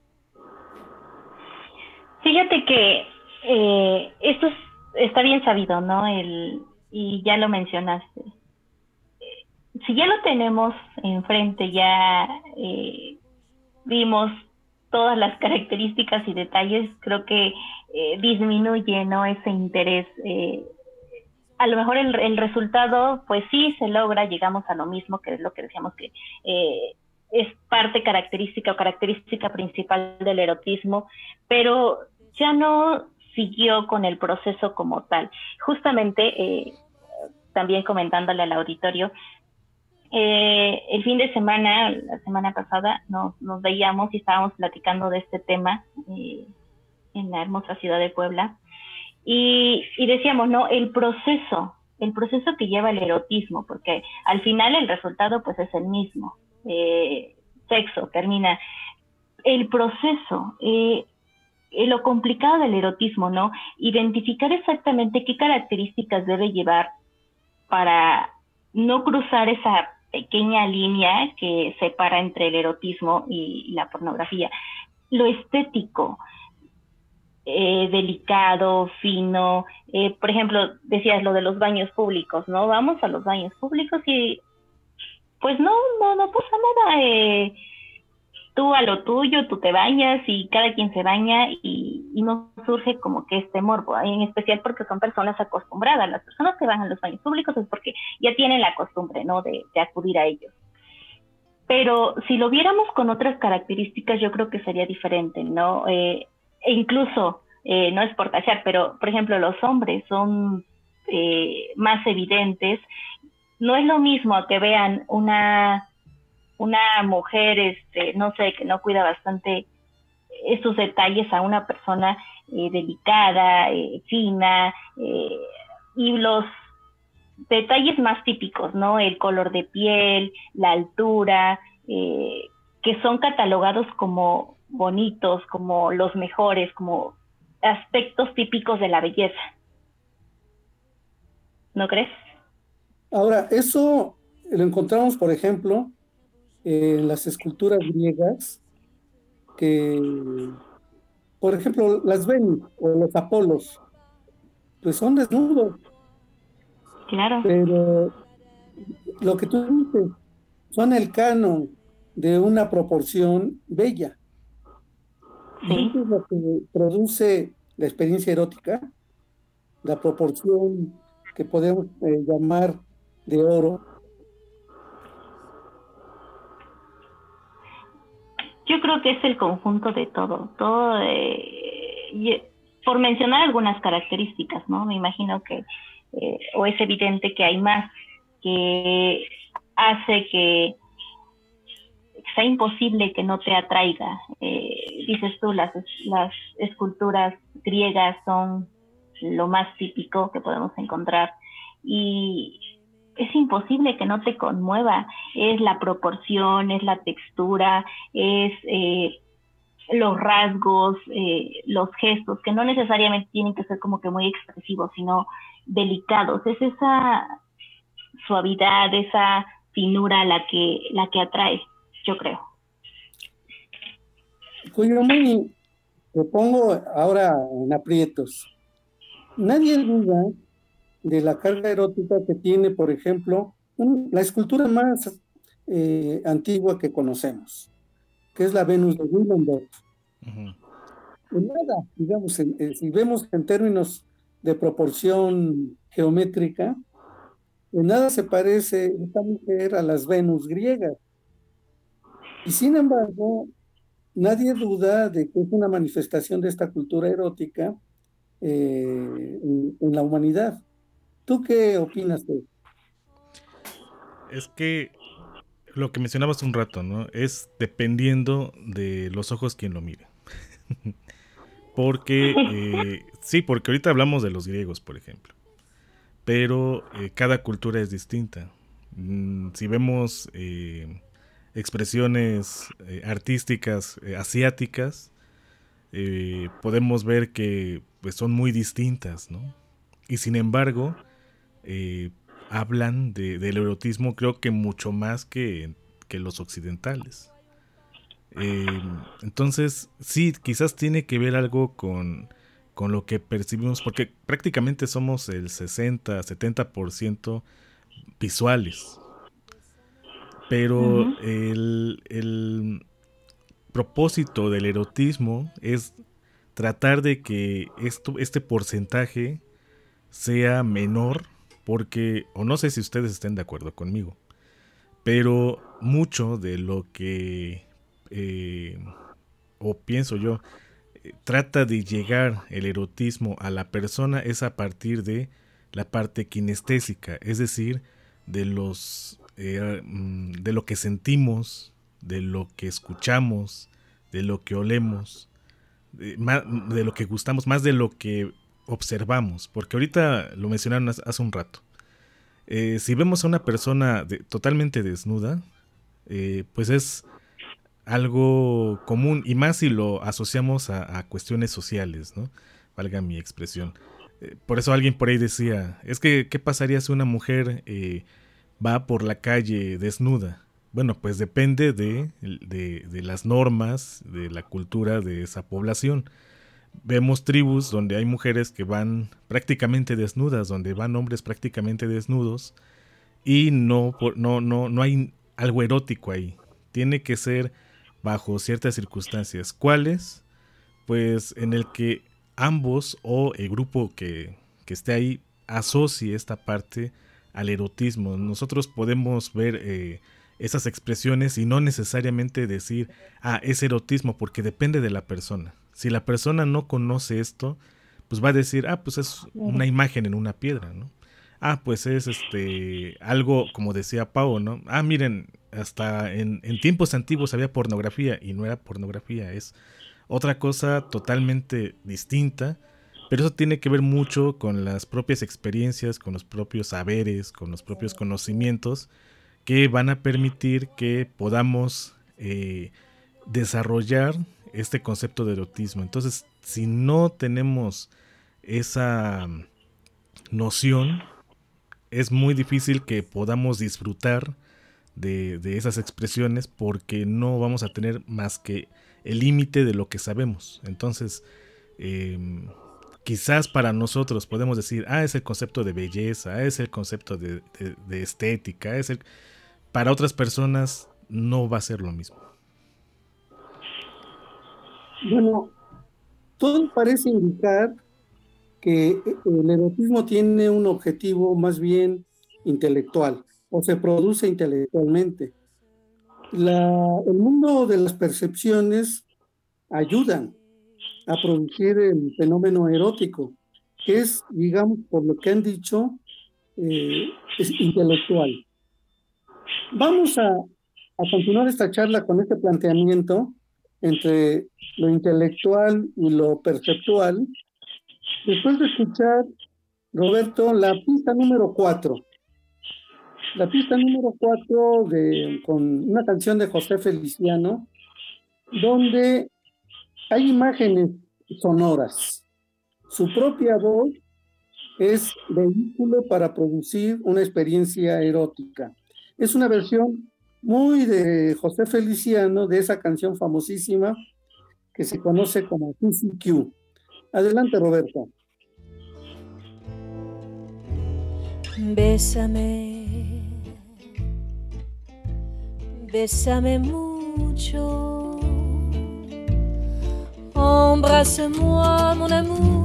Fíjate que eh, esto es- está bien sabido, ¿no? El, y ya lo mencionaste. Si ya lo tenemos enfrente, ya eh, vimos todas las características y detalles, creo que eh, disminuye, ¿no? Ese interés. eh, a lo mejor el, el resultado, pues sí se logra, llegamos a lo mismo, que es lo que decíamos que eh, es parte característica o característica principal del erotismo, pero ya no siguió con el proceso como tal. Justamente, eh, también comentándole al auditorio, eh, el fin de semana, la semana pasada, nos, nos veíamos y estábamos platicando de este tema eh, en la hermosa ciudad de Puebla. Y, y decíamos, ¿no? El proceso, el proceso que lleva el erotismo, porque al final el resultado pues es el mismo, eh, sexo, termina. El proceso, eh, eh, lo complicado del erotismo, ¿no? Identificar exactamente qué características debe llevar para no cruzar esa pequeña línea que separa entre el erotismo y, y la pornografía. Lo estético, Eh, delicado, fino, eh, por ejemplo, decías lo de los baños públicos, ¿no? Vamos a los baños públicos y pues no, no, no pasa nada, eh, tú a lo tuyo, tú te bañas y cada quien se baña y, y no surge como que este morbo, en especial porque son personas acostumbradas, las personas que van a los baños públicos es porque ya tienen la costumbre, ¿no? De, de acudir a ellos. Pero si lo viéramos con otras características, yo creo que sería diferente, ¿no? Eh, e incluso, eh, no es por tachar, pero por ejemplo los hombres son eh, más evidentes. No es lo mismo que vean una una mujer, este, no sé, que no cuida bastante estos detalles a una persona eh, delicada, eh, fina, eh, y los detalles más típicos, ¿no? El color de piel, la altura, eh, que son catalogados como bonitos, como los mejores, como aspectos típicos de la belleza. ¿No crees? Ahora, eso lo encontramos, por ejemplo, en las esculturas griegas, que, por ejemplo, las Venus o los Apolos, pues son desnudos. Claro. Pero lo que tú dices, son el canon de una proporción bella. Sí. Y eso es lo que produce la experiencia erótica, la proporción que podemos eh, llamar de oro. Yo creo que es el conjunto de todo, todo eh, y, por mencionar algunas características, ¿no? Me imagino que, eh, o es evidente que hay más, que hace que sea imposible que no te atraiga. Eh, dices tú, las, las esculturas griegas son lo más típico que podemos encontrar, y es imposible que no te conmueva. Es la proporción, es la textura, es eh, los rasgos, eh, los gestos, que no necesariamente tienen que ser como que muy expresivos, sino delicados. Es esa suavidad, esa finura la que, la que atrae, yo creo. Cuyomani, te pongo ahora en aprietos. Nadie duda de la carga erótica que tiene, por ejemplo, un, la escultura más eh, antigua que conocemos, que es la Venus de Willendorf. Uh-huh. En nada, digamos, en, en, si vemos en términos de proporción geométrica, en nada se parece esta mujer a las Venus griegas. Y sin embargo, nadie duda de que es una manifestación de esta cultura erótica eh, en, en la humanidad. ¿Tú qué opinas de eso? Es que lo que mencionabas un rato, ¿no? Es dependiendo de los ojos quien lo mire. Porque, eh, sí, porque ahorita hablamos de los griegos, por ejemplo. Pero eh, cada cultura es distinta. Mm, si vemos eh, expresiones eh, artísticas eh, asiáticas, eh, podemos ver que pues, son muy distintas, ¿no? Y sin embargo, eh, hablan de, del erotismo, creo que mucho más que, que los occidentales. Eh, entonces, sí, quizás tiene que ver algo con, con lo que percibimos, porque prácticamente somos el sesenta, setenta por ciento visuales. Pero uh-huh. el, el propósito del erotismo es tratar de que esto, este porcentaje sea menor, porque, o no sé si ustedes estén de acuerdo conmigo, pero mucho de lo que eh, o pienso yo eh, trata de llegar el erotismo a la persona es a partir de la parte kinestésica, es decir, de los eh, de lo que sentimos, de lo que escuchamos, de lo que olemos, de, de lo que gustamos, más de lo que observamos, porque ahorita lo mencionaron hace un rato. Eh, si vemos a una persona de, totalmente desnuda, eh, pues es algo común, y más si lo asociamos a, a cuestiones sociales, ¿no? Valga mi expresión. Eh, por eso alguien por ahí decía, es que ¿qué pasaría si una mujer eh, va por la calle desnuda? Bueno, pues depende de, de, de las normas, de la cultura de esa población. Vemos tribus donde hay mujeres que van prácticamente desnudas, donde van hombres prácticamente desnudos, y no, no, no, no hay algo erótico ahí. Tiene que ser bajo ciertas circunstancias. ¿Cuáles? Pues en el que ambos o el grupo que, que esté ahí asocie esta parte al erotismo. Nosotros podemos ver eh, esas expresiones y no necesariamente decir, ah, es erotismo, porque depende de la persona. Si la persona no conoce esto, pues va a decir, ah, pues es una imagen en una piedra, ¿no? Ah, pues es este algo, como decía Pau, ¿no? Ah, miren, hasta en, en tiempos antiguos había pornografía y no era pornografía, es otra cosa totalmente distinta, pero eso tiene que ver mucho con las propias experiencias, con los propios saberes, con los propios conocimientos que van a permitir que podamos eh, desarrollar este concepto de erotismo. Entonces, si no tenemos esa noción, es muy difícil que podamos disfrutar de, de esas expresiones, porque no vamos a tener más que el límite de lo que sabemos. Entonces, eh, quizás para nosotros podemos decir, ah, es el concepto de belleza, es el concepto de, de, de estética, es el... para otras personas no va a ser lo mismo. Bueno, todo parece indicar que el erotismo tiene un objetivo más bien intelectual, o se produce intelectualmente. La, el mundo de las percepciones ayudan a producir el fenómeno erótico, que es, digamos, por lo que han dicho, eh, es intelectual. Vamos a, a continuar esta charla con este planteamiento entre lo intelectual y lo perceptual, después de escuchar, Roberto, la pista número cuatro. La pista número cuatro de, con una canción de José Feliciano, donde hay imágenes sonoras. Su propia voz es vehículo para producir una experiencia erótica. Es una versión muy de José Feliciano, de esa canción famosísima que se conoce como C C Q. Adelante, Roberto. Bésame, bésame mucho, embrasse-moi, mon amour.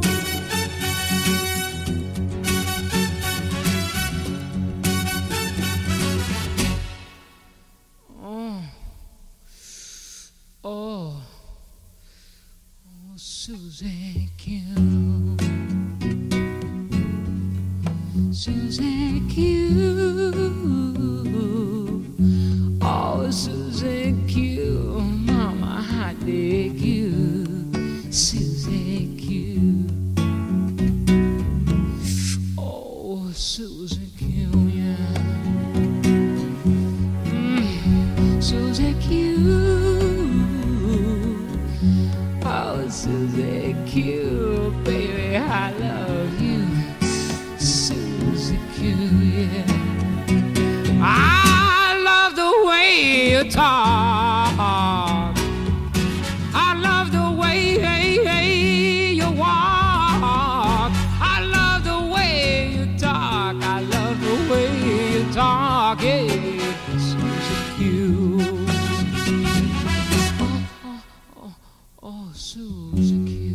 Oh, oh, Susie Q, Susie Q, oh, Susie Q, Mama, I dig you, Susie Q, oh, Susie Q, yeah, mm, Susie Q. Oh, Susie Q, baby, I love you, Susie Q, yeah. I love the way you talk, I love the way hey, hey, you walk, I love the way you talk, I love the way you talk, yeah, Susie Q. Oh, Susie Q,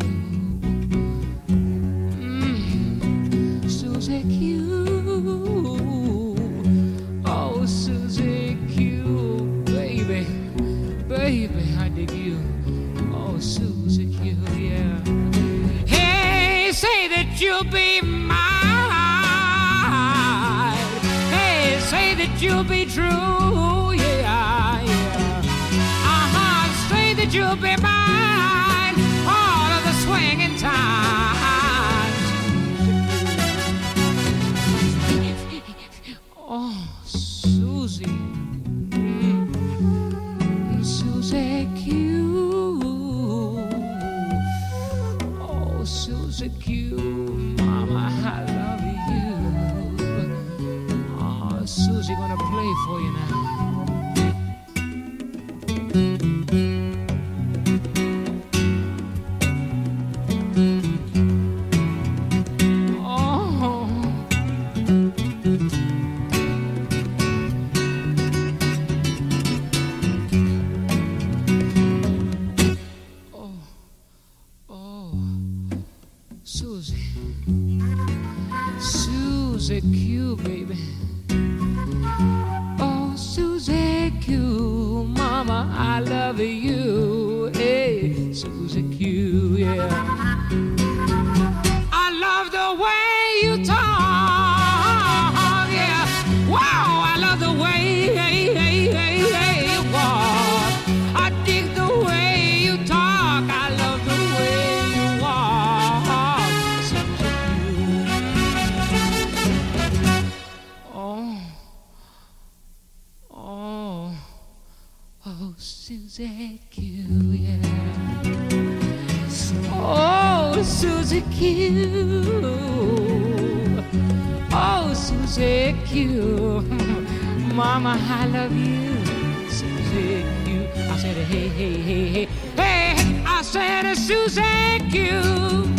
mm, Susie Q, oh, Susie Q, baby, baby, I dig you, oh, Susie Q, yeah. Hey, say that you'll be mine, hey, say that you'll be true, yeah, yeah, uh-huh, say that you'll be mine. Swinging time. Oh, Susie, mm, Susie Q. Oh, Susie Q. Mama, I love you. Oh, Susie, gonna play for you now. Susie Q, baby. Oh, Susie Q, Mama, I love you. Hey, Susie Q, yeah. I love the way you talk, yeah. Wow, I love the way, hey, hey, hey, Susie Q, yeah. Oh, Susie Q. Oh, Susie Q. Mama, I love you, Susie Q. I said, hey, hey, hey, hey. Hey, I said, Susie Q.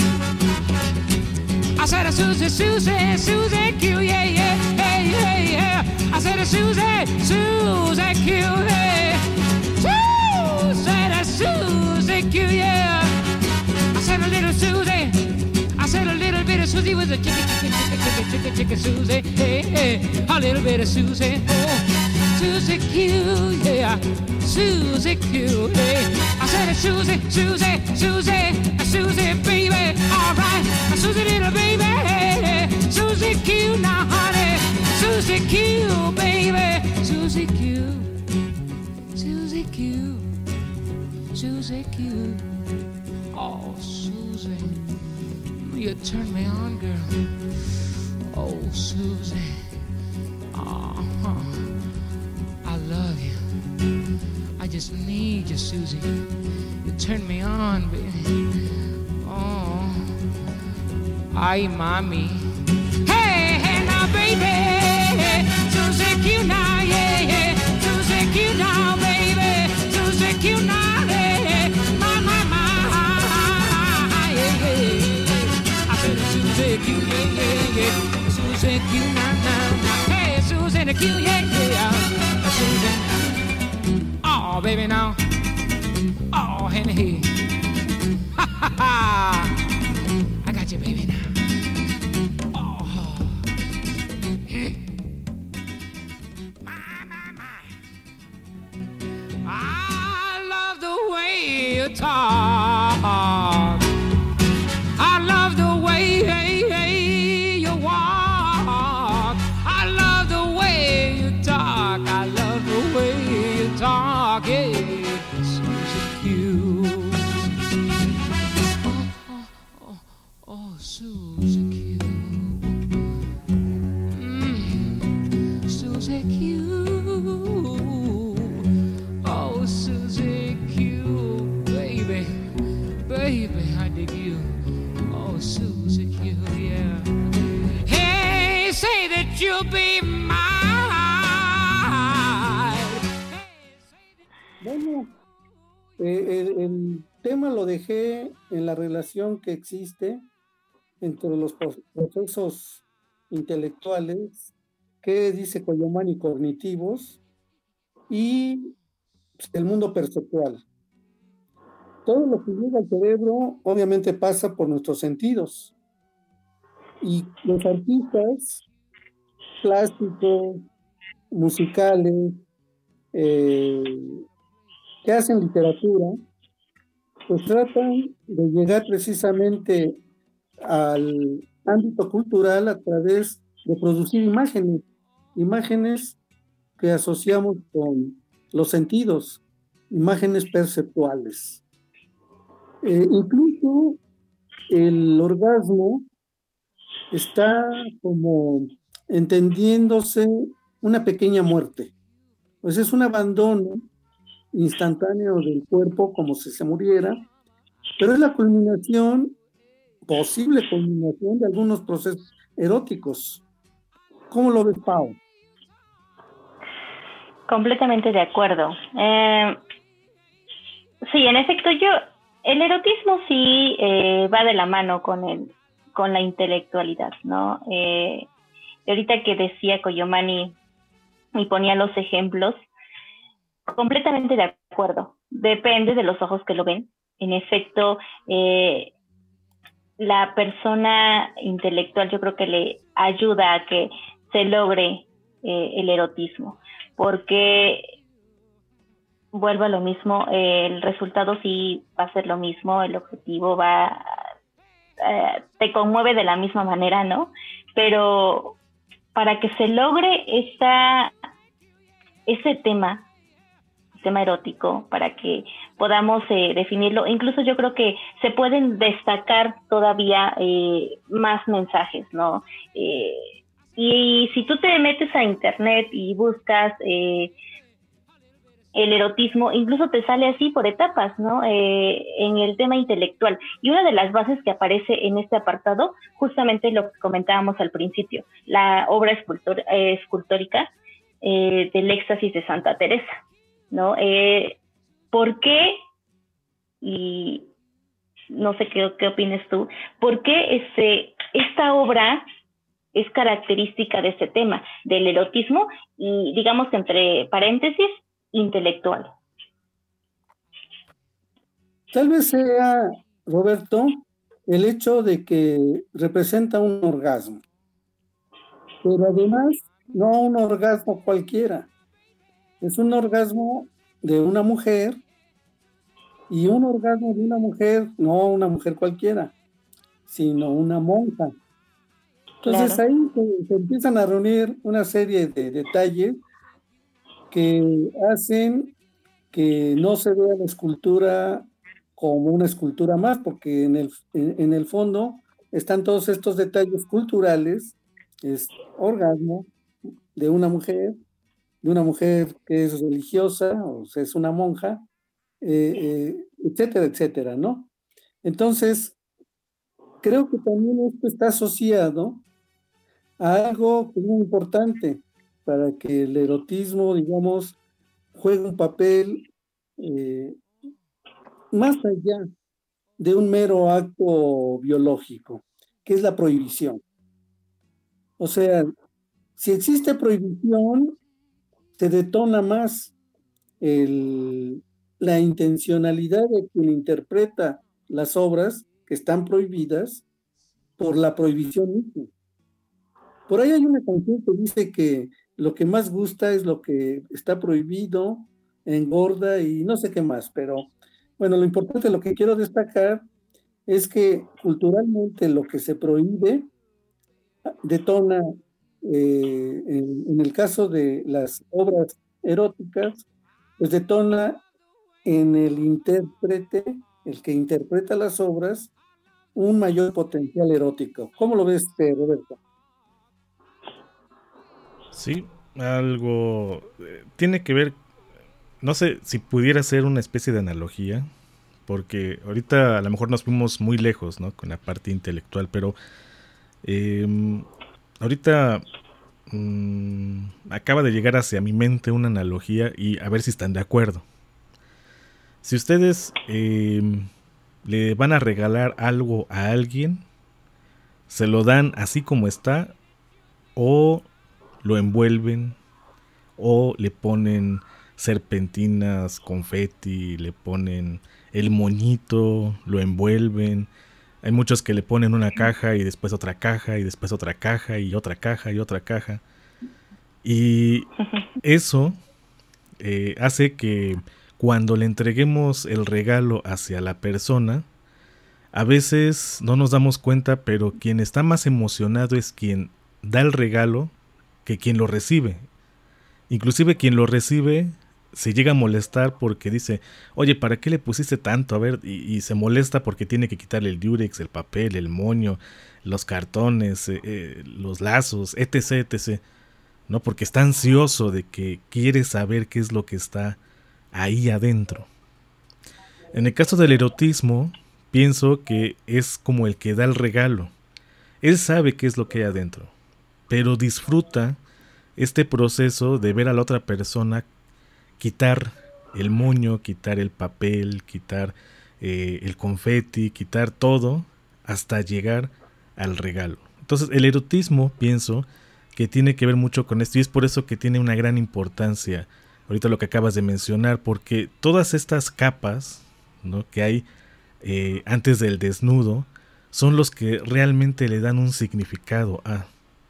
I said, Susie, Susie, Susie Q, yeah, yeah, hey, hey, yeah. I said, Susie, Susie Q, hey. Susie, Susie Q, yeah. I said, a little Susie. I said, a little bit of Susie was a chicken, chicken, chicken, chicken, chicken, chicken, Susie, hey, hey. A little bit of Susie, oh, Susie Q, yeah. Susie Q, hey. I said, Susie, Susie, Susie, Susie, baby, all right. Susie, little baby, hey, Susie Q, now, honey. Susie Q, baby, Susie Q, Susie Q, Susie Q. Oh, Susie, you turn me on, girl. Oh, Susie, uh-huh. I love you. I just need you, Susie. You turn me on, baby. Oh, ay, mommy. Hey, hey, now, baby. Susie Q now, yeah, yeah. Susie Q now, baby. Susie Q now, yeah. My, my, my, yeah, yeah. I said, Susie Q, yeah, yeah, yeah. Susie Q now, now, now. Hey, Susie Q, yeah, yeah. Susie. Oh, baby, now. Oh, Henny. Ha, ha, ha. I got you, baby, now. Oh. My, my, my. I love the way you talk. I love the way hey, hey, you walk. I love the way you talk. I love the way you talk. Yeah. Susie Q. Oh, oh, oh, oh, Susie Q. Mm, Susie Q. Oh, Susie Q. Baby, baby, I dig you. Oh, Susie Q, yeah. Hey, say that you'll be mine. Bueno, eh, el, el tema lo dejé en la relación que existe entre los procesos intelectuales, que dice Coyomani, cognitivos, y el mundo perceptual. Todo lo que llega al cerebro obviamente pasa por nuestros sentidos. Y los artistas plásticos, musicales, eh, que hacen literatura, pues tratan de llegar precisamente al ámbito cultural a través de producir imágenes, imágenes que asociamos con los sentidos, imágenes perceptuales. Eh, incluso el orgasmo está como entendiéndose una pequeña muerte, pues es un abandono instantáneo del cuerpo como si se muriera, pero es la culminación, posible culminación de algunos procesos eróticos. ¿Cómo lo ves, Pau? Completamente de acuerdo. Eh, sí, en efecto, yo, el erotismo sí eh, va de la mano con el, con la intelectualidad, ¿no? Eh, ahorita que decía Coyomani y ponía los ejemplos, completamente de acuerdo. Depende de los ojos que lo ven. En efecto, eh, la persona intelectual yo creo que le ayuda a que se logre eh, el erotismo, porque vuelvo a lo mismo, eh, el resultado sí va a ser lo mismo, el objetivo va, eh, te conmueve de la misma manera, ¿no? Pero para que se logre esa, ese tema, tema erótico, para que podamos eh, definirlo, incluso yo creo que se pueden destacar todavía eh, más mensajes, ¿no? Eh, y si tú te metes a internet y buscas eh, el erotismo incluso te sale así por etapas, ¿no? Eh, en el tema intelectual. Y una de las bases que aparece en este apartado, justamente lo que comentábamos al principio, la obra escultor, eh, escultórica eh, del éxtasis de Santa Teresa, ¿no? Eh, ¿Por qué? Y no sé qué, qué opinas tú, ¿por qué este, esta obra es característica de este tema, del erotismo y, digamos que entre paréntesis, intelectual? Tal vez sea, Roberto, el hecho de que representa un orgasmo, pero además no un orgasmo cualquiera, es un orgasmo de una mujer, y un orgasmo de una mujer, no una mujer cualquiera, sino una monja. Entonces claro. ahí se, se empiezan a reunir una serie de detalles que hacen que no se vea la escultura como una escultura más, porque en el, en, en el fondo están todos estos detalles culturales, es orgasmo de una mujer, de una mujer que es religiosa, o sea, es una monja, eh, eh, etcétera, etcétera, ¿no? Entonces, creo que también esto está asociado a algo que es muy importante para que el erotismo, digamos, juegue un papel eh, más allá de un mero acto biológico, que es la prohibición. O sea, si existe prohibición, se detona más el, la intencionalidad de quien interpreta las obras que están prohibidas por la prohibición misma. Por ahí hay una canción que dice que lo que más gusta es lo que está prohibido, engorda y no sé qué más, pero bueno, lo importante, lo que quiero destacar es que culturalmente lo que se prohíbe detona, eh, en, en el caso de las obras eróticas, pues detona en el intérprete, el que interpreta las obras, un mayor potencial erótico. ¿Cómo lo ves, Roberto? Sí, algo eh, tiene que ver, no sé si pudiera ser una especie de analogía, porque ahorita a lo mejor nos fuimos muy lejos, ¿no? Con la parte intelectual, pero eh, ahorita mmm, acaba de llegar hacia mi mente una analogía y a ver si están de acuerdo. Si ustedes eh, le van a regalar algo a alguien, se lo dan así como está, o lo envuelven, o le ponen serpentinas, confeti, le ponen el moñito, lo envuelven. Hay muchos que le ponen una caja y después otra caja y después otra caja y otra caja y otra caja. Y eso eh, hace que cuando le entreguemos el regalo hacia la persona, a veces no nos damos cuenta, pero quien está más emocionado es quien da el regalo que quien lo recibe. Inclusive quien lo recibe se llega a molestar porque dice, oye, ¿para qué le pusiste tanto? A ver, y, y se molesta porque tiene que quitarle el diurex, el papel, el moño, los cartones, eh, eh, los lazos, etc, etc, ¿no? Porque está ansioso de que quiere saber qué es lo que está ahí adentro. En el caso del erotismo, pienso que es como el que da el regalo. Él sabe qué es lo que hay adentro, pero disfruta este proceso de ver a la otra persona quitar el moño, quitar el papel, quitar eh, el confeti, quitar todo hasta llegar al regalo. Entonces el erotismo, pienso que tiene que ver mucho con esto, y es por eso que tiene una gran importancia ahorita lo que acabas de mencionar, porque todas estas capas, ¿no?, que hay eh, antes del desnudo son los que realmente le dan un significado a.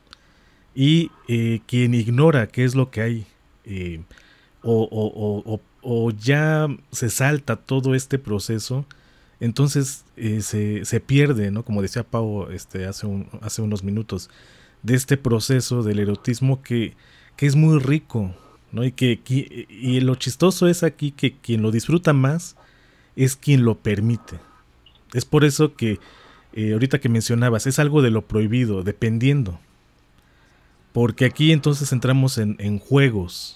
Y eh, quien ignora qué es lo que hay eh, o, o, o, o ya se salta todo este proceso, entonces eh, se, se pierde, ¿no? Como decía Pau este, hace, un, hace unos minutos, de este proceso del erotismo que, que es muy rico, ¿no? Y, que, que, y lo chistoso es aquí que quien lo disfruta más es quien lo permite. Es por eso que eh, ahorita que mencionabas, es algo de lo prohibido, dependiendo. Porque aquí entonces entramos en, en juegos,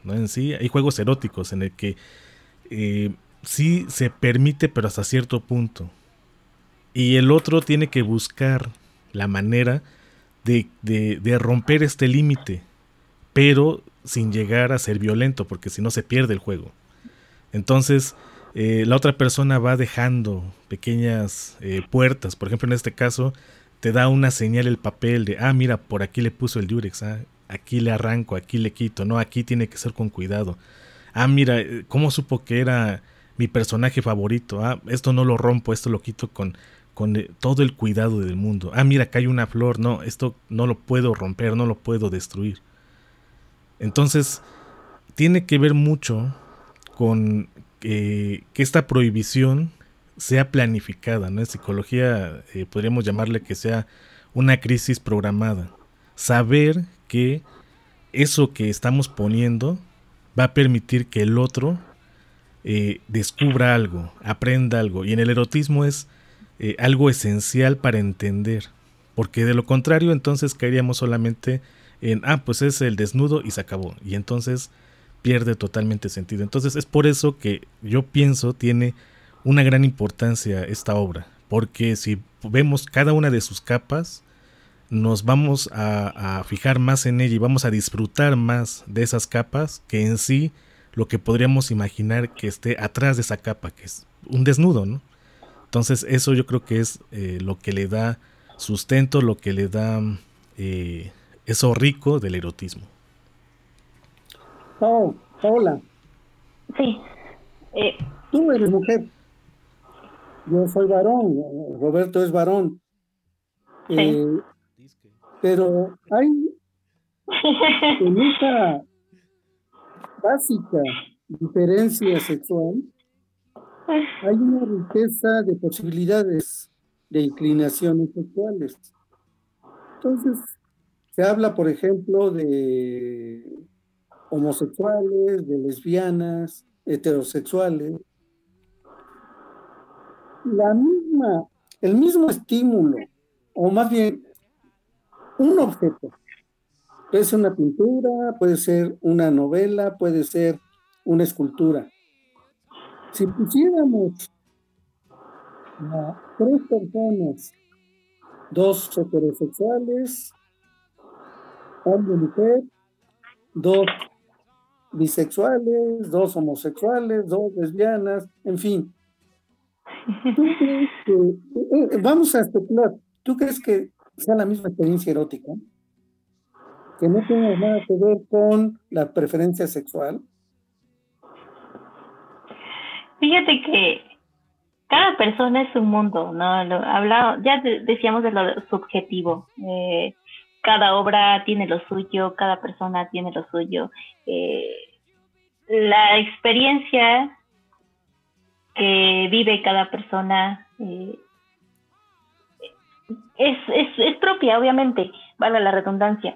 ¿no? En sí hay juegos eróticos en el que eh, sí se permite, pero hasta cierto punto. Y el otro tiene que buscar la manera de, de, de romper este límite, pero sin llegar a ser violento, porque si no se pierde el juego. Entonces, eh, la otra persona va dejando pequeñas eh, puertas. Por ejemplo, en este caso, te da una señal el papel de, ah, mira, por aquí le puso el diurex, ah, aquí le arranco, aquí le quito, no, aquí tiene que ser con cuidado. Ah, mira, ¿cómo supo que era mi personaje favorito? Ah, esto no lo rompo, esto lo quito con, con todo el cuidado del mundo. Ah, mira, acá hay una flor, no, esto no lo puedo romper, no lo puedo destruir. Entonces, tiene que ver mucho con eh, que esta prohibición sea planificada, ¿no? En psicología eh, podríamos llamarle que sea una crisis programada. Saber que eso que estamos poniendo va a permitir que el otro eh, descubra algo, aprenda algo. Y en el erotismo es eh, algo esencial para entender, porque de lo contrario entonces caeríamos solamente en, ah, pues es el desnudo y se acabó. Y entonces pierde totalmente sentido. Entonces es por eso que yo pienso tiene una gran importancia esta obra, porque si vemos cada una de sus capas, nos vamos a, a fijar más en ella y vamos a disfrutar más de esas capas que en sí lo que podríamos imaginar que esté atrás de esa capa, que es un desnudo, ¿no? Entonces eso yo creo que es eh, lo que le da sustento, lo que le da eh, eso rico del erotismo. Oh, hola. Sí. Eh. Tú eres mujer. Yo soy varón. Roberto es varón. Sí. Eh, pero hay en esa básica diferencia sexual hay una riqueza de posibilidades de inclinaciones sexuales. Entonces, se habla, por ejemplo, de homosexuales, de lesbianas, heterosexuales. La misma, el mismo estímulo, o más bien un objeto, puede ser una pintura, puede ser una novela, puede ser una escultura. Si pusiéramos a tres personas, dos heterosexuales, hombre y mujer, dos bisexuales, dos homosexuales, dos lesbianas, en fin. ¿Tú crees que, eh, vamos a especular, ¿tú crees que sea la misma experiencia erótica? Que no tenga nada que ver con la preferencia sexual. Fíjate que cada persona es un mundo, ¿no? Lo, hablado, ya de, decíamos de lo subjetivo. Eh, cada obra tiene lo suyo, cada persona tiene lo suyo. Eh, la experiencia que vive cada persona eh, es, es, es propia, obviamente, vale la redundancia.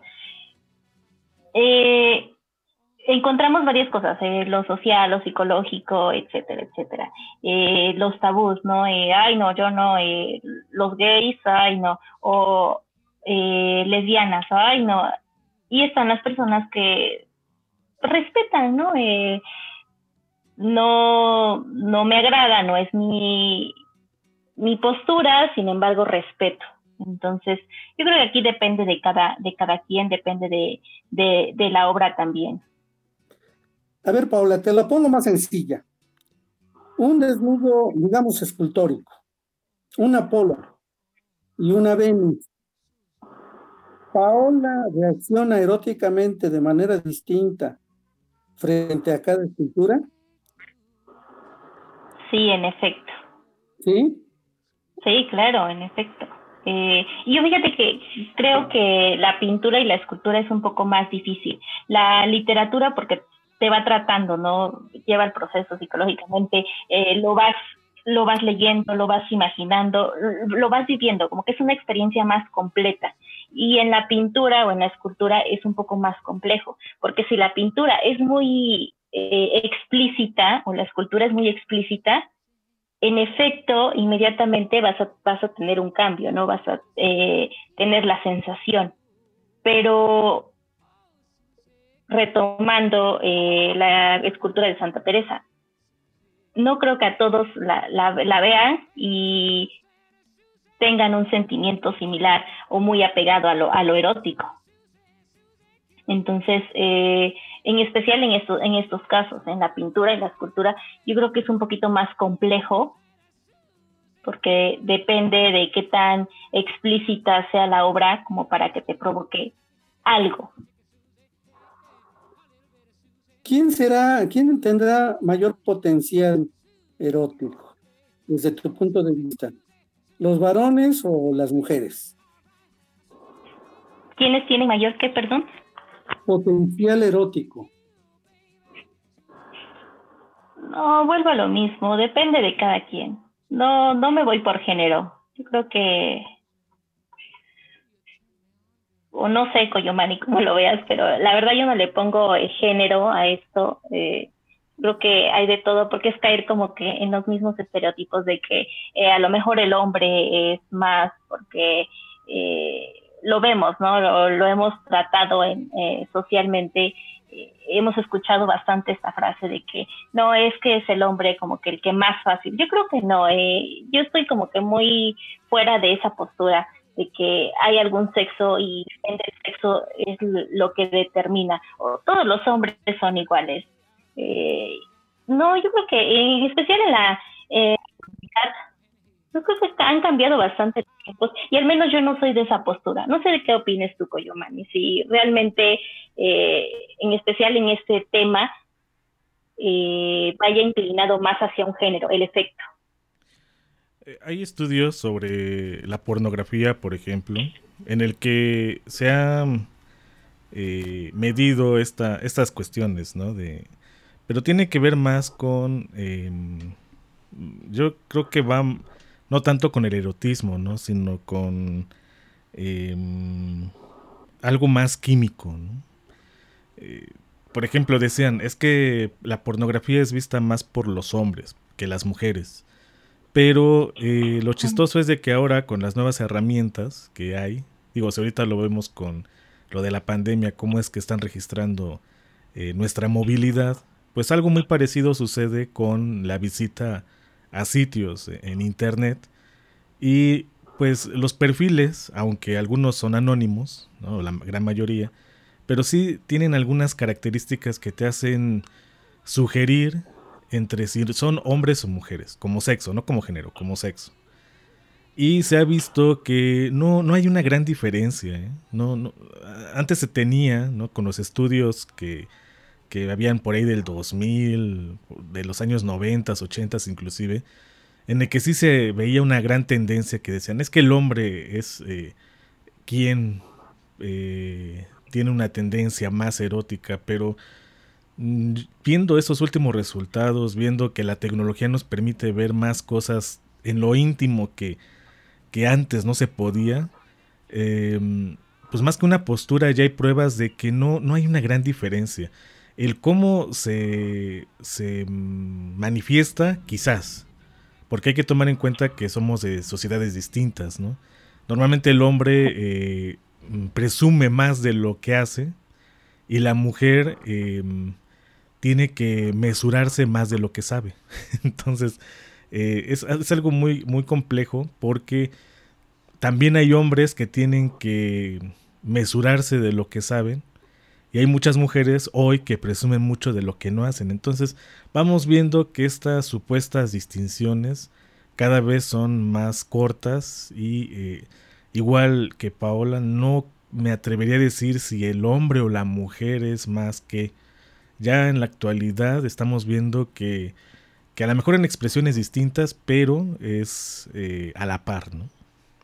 Eh, encontramos varias cosas, eh, lo social, lo psicológico, etcétera, etcétera. Eh, los tabús, ¿no? Eh, ay, no, yo no. Eh, los gays, ay, no. O eh, lesbianas, ay, no. Y están las personas que respetan, ¿no? Eh, no, no me agrada, no es mi, mi postura, sin embargo, respeto. Entonces, yo creo que aquí depende de cada, de cada quien, depende de, de, de la obra también. A ver, Paula, te la pongo más sencilla. Un desnudo, digamos, escultórico, una Apolo y una Venus. ¿Paola reacciona eróticamente de manera distinta frente a cada escultura? Sí, en efecto. ¿Sí? Sí, claro, en efecto. Eh, y yo fíjate que creo que la pintura y la escultura es un poco más difícil. La literatura, porque te va tratando, ¿no? Lleva el proceso psicológicamente, eh, lo vas, lo vas leyendo, lo vas imaginando, lo vas viviendo, como que es una experiencia más completa. Y en la pintura o en la escultura es un poco más complejo, porque si la pintura es muy eh, explícita o la escultura es muy explícita, en efecto, inmediatamente vas a, vas a tener un cambio, ¿no? Vas a eh, tener la sensación. Pero retomando eh, la escultura de Santa Teresa. No creo que a todos la, la, la vean y tengan un sentimiento similar o muy apegado a lo, a lo erótico. Entonces, eh, en especial en, esto, en estos casos, en la pintura y la escultura, yo creo que es un poquito más complejo, porque depende de qué tan explícita sea la obra como para que te provoque algo. ¿Quién será, quién tendrá mayor potencial erótico desde tu punto de vista? ¿Los varones o las mujeres? ¿Quiénes tienen mayor qué, perdón? Potencial erótico. No, vuelvo a lo mismo, depende de cada quien. No, no me voy por género. Yo creo que, o no sé, Coyomani, cómo lo veas, pero la verdad yo no le pongo eh, género a esto. Eh, creo que hay de todo, porque es caer como que en los mismos estereotipos de que eh, a lo mejor el hombre es más porque eh, lo vemos, ¿no? Lo, lo hemos tratado en, eh, socialmente. Eh, hemos escuchado bastante esta frase de que no, es que es el hombre como que el que más fácil. Yo creo que no, eh, yo estoy como que muy fuera de esa postura de que hay algún sexo y el sexo es lo que determina, o todos los hombres son iguales. Eh, no, yo creo que en especial en la eh, yo creo que han cambiado bastante los tiempos y al menos yo no soy de esa postura. No sé de qué opines tú, Coyomani, si realmente eh, en especial en este tema eh, vaya inclinado más hacia un género, el efecto. Hay estudios sobre la pornografía, por ejemplo, en el que se ha eh, medido esta, estas cuestiones, ¿no? De, pero tiene que ver más con, eh, yo creo que va no tanto con el erotismo, ¿no? Sino con eh, algo más químico, ¿no? Eh, por ejemplo, decían, es que la pornografía es vista más por los hombres que las mujeres. Pero eh, lo chistoso es de que ahora con las nuevas herramientas que hay, digo, si ahorita lo vemos con lo de la pandemia, cómo es que están registrando eh, nuestra movilidad, pues algo muy parecido sucede con la visita a sitios en internet y pues los perfiles, aunque algunos son anónimos, ¿no? La gran mayoría, pero sí tienen algunas características que te hacen sugerir entre si son hombres o mujeres, como sexo, no como género, como sexo. Y se ha visto que no, no hay una gran diferencia, ¿eh? No, no, antes se tenía, ¿no? Con los estudios que, que habían por ahí del dos mil, de los años noventa, ochenta inclusive, en el que sí se veía una gran tendencia que decían, es que el hombre es eh, quien eh, tiene una tendencia más erótica, pero viendo esos últimos resultados, viendo que la tecnología nos permite ver más cosas en lo íntimo que, que antes no se podía, eh, pues más que una postura ya hay pruebas de que no, no hay una gran diferencia. El cómo se, se manifiesta, quizás, porque hay que tomar en cuenta que somos de sociedades distintas, ¿no? Normalmente el hombre eh, presume más de lo que hace y la mujer eh, tiene que mesurarse más de lo que sabe. Entonces, eh, es, es algo muy, muy complejo porque también hay hombres que tienen que mesurarse de lo que saben y hay muchas mujeres hoy que presumen mucho de lo que no hacen. Entonces, vamos viendo que estas supuestas distinciones cada vez son más cortas y eh, igual que Paola, no me atrevería a decir si el hombre o la mujer es más que. Ya en la actualidad estamos viendo que, que a lo mejor en expresiones distintas, pero es eh, a la par, ¿no?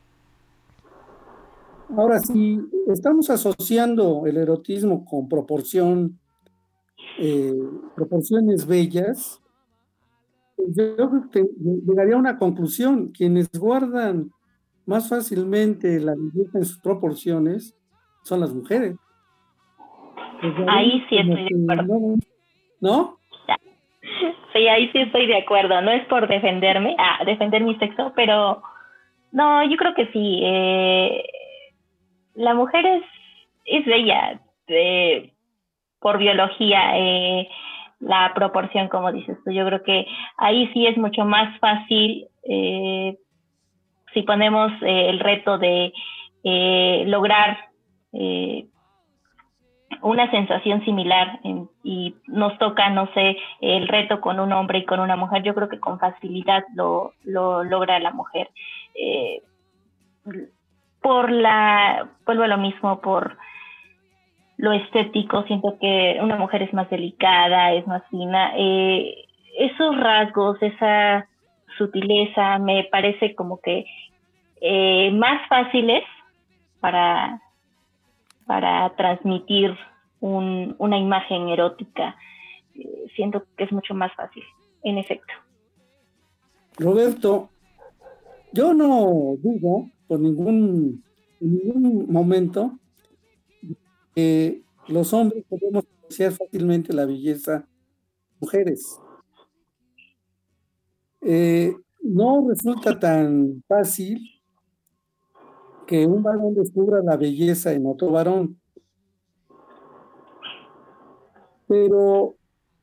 Ahora, si estamos asociando el erotismo con proporción, eh, proporciones bellas, yo creo que llegaría a una conclusión. Quienes guardan más fácilmente la belleza en sus proporciones son las mujeres. Pues ahí sí estoy de acuerdo. ¿No? Sí, ahí sí estoy de acuerdo. No es por defenderme, ah, defender mi sexo, pero no, yo creo que sí. Eh, la mujer es, es bella. Eh, por biología eh, la proporción, como dices tú. Yo creo que ahí sí es mucho más fácil eh, si ponemos eh, el reto de eh, lograr eh, una sensación similar en, y nos toca, no sé, el reto con un hombre y con una mujer. Yo creo que con facilidad lo, lo logra la mujer. Eh, por la, vuelvo a lo mismo, por lo estético, siento que una mujer es más delicada, es más fina. Eh, esos rasgos, esa sutileza, me parece como que eh, más fáciles para, para transmitir un, una imagen erótica. Eh, siento que es mucho más fácil, en efecto. Roberto, yo no digo por ningún, en ningún momento que los hombres podemos apreciar fácilmente la belleza de mujeres. Eh, no resulta tan fácil que un varón descubra la belleza en otro varón. Pero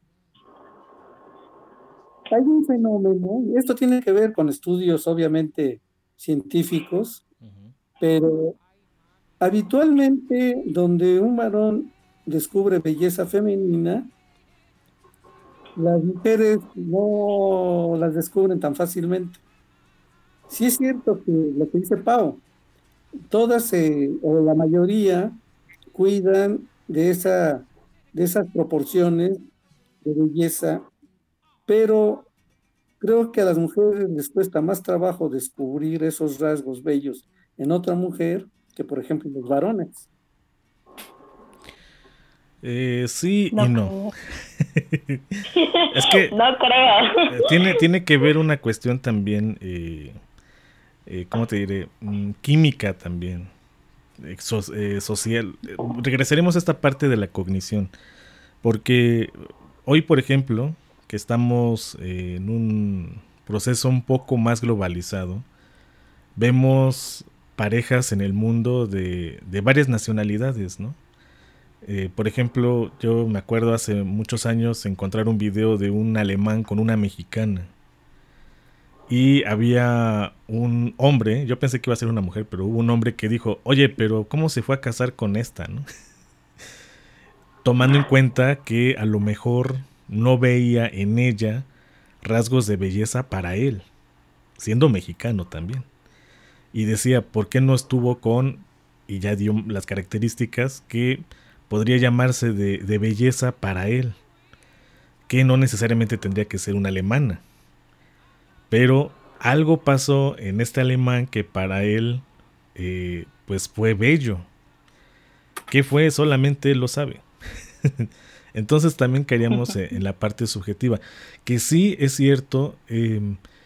hay un fenómeno, y esto tiene que ver con estudios obviamente científicos, uh-huh. pero habitualmente donde un varón descubre belleza femenina, las mujeres no las descubren tan fácilmente. Sí es cierto que lo que dice Pau, todas eh, o la mayoría cuidan de, esa, de esas proporciones de belleza, pero creo que a las mujeres les cuesta más trabajo descubrir esos rasgos bellos en otra mujer que, por ejemplo, los varones. Eh, sí no y no. Es que no creo. Tiene, tiene que ver una cuestión también, eh, eh, ¿cómo te diré? Mm, química también, eh, so, eh, social. Regresaremos a esta parte de la cognición, porque hoy, por ejemplo, que estamos eh, en un proceso un poco más globalizado, vemos parejas en el mundo de, de varias nacionalidades, ¿no? Eh, por ejemplo, yo me acuerdo hace muchos años encontrar un video de un alemán con una mexicana. Y había un hombre, yo pensé que iba a ser una mujer, pero hubo un hombre que dijo, oye, pero ¿cómo se fue a casar con esta, no? Tomando en cuenta que a lo mejor no veía en ella rasgos de belleza para él, siendo mexicano también. Y decía, ¿por qué no estuvo con, y ya dio las características que podría llamarse de, de belleza para él, que no necesariamente tendría que ser una alemana? Pero algo pasó en este alemán que para él eh, pues fue bello. ¿Qué fue? Solamente él lo sabe. Entonces también caeríamos en la parte subjetiva, que sí es cierto, eh,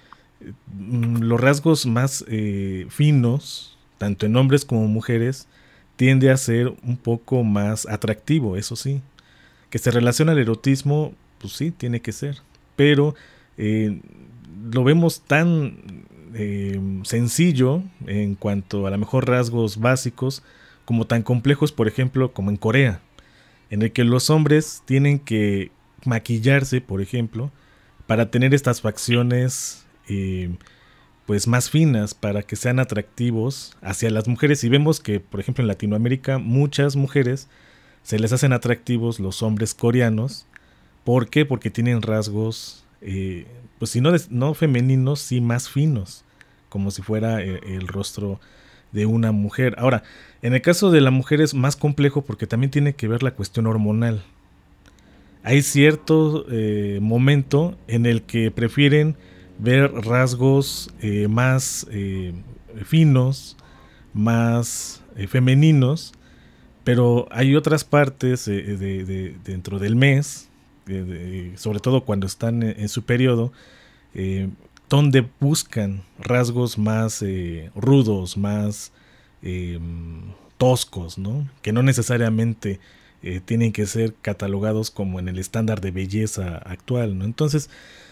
los rasgos más eh, finos, tanto en hombres como mujeres, tiende a ser un poco más atractivo, eso sí. Que se relaciona al erotismo, pues sí, tiene que ser. Pero eh, lo vemos tan eh, sencillo en cuanto a lo mejor rasgos básicos, como tan complejos, por ejemplo, como en Corea, en el que los hombres tienen que maquillarse, por ejemplo, para tener estas facciones eh, pues más finas, para que sean atractivos hacia las mujeres. Y vemos que, por ejemplo, en Latinoamérica, muchas mujeres se les hacen atractivos los hombres coreanos. ¿Por qué? Porque tienen rasgos, eh, pues si no, no femeninos, sí más finos, como si fuera el, el rostro de una mujer. Ahora, en el caso de la mujer es más complejo porque también tiene que ver la cuestión hormonal. Hay cierto eh, momento en el que prefieren ver rasgos eh, más eh, finos, más eh, femeninos, pero hay otras partes eh, de, de, dentro del mes, de, de, sobre todo cuando están en, en su periodo, eh, donde buscan rasgos más eh, rudos, más eh, toscos, ¿no? Que no necesariamente eh, tienen que ser catalogados como en el estándar de belleza actual, ¿no? Entonces,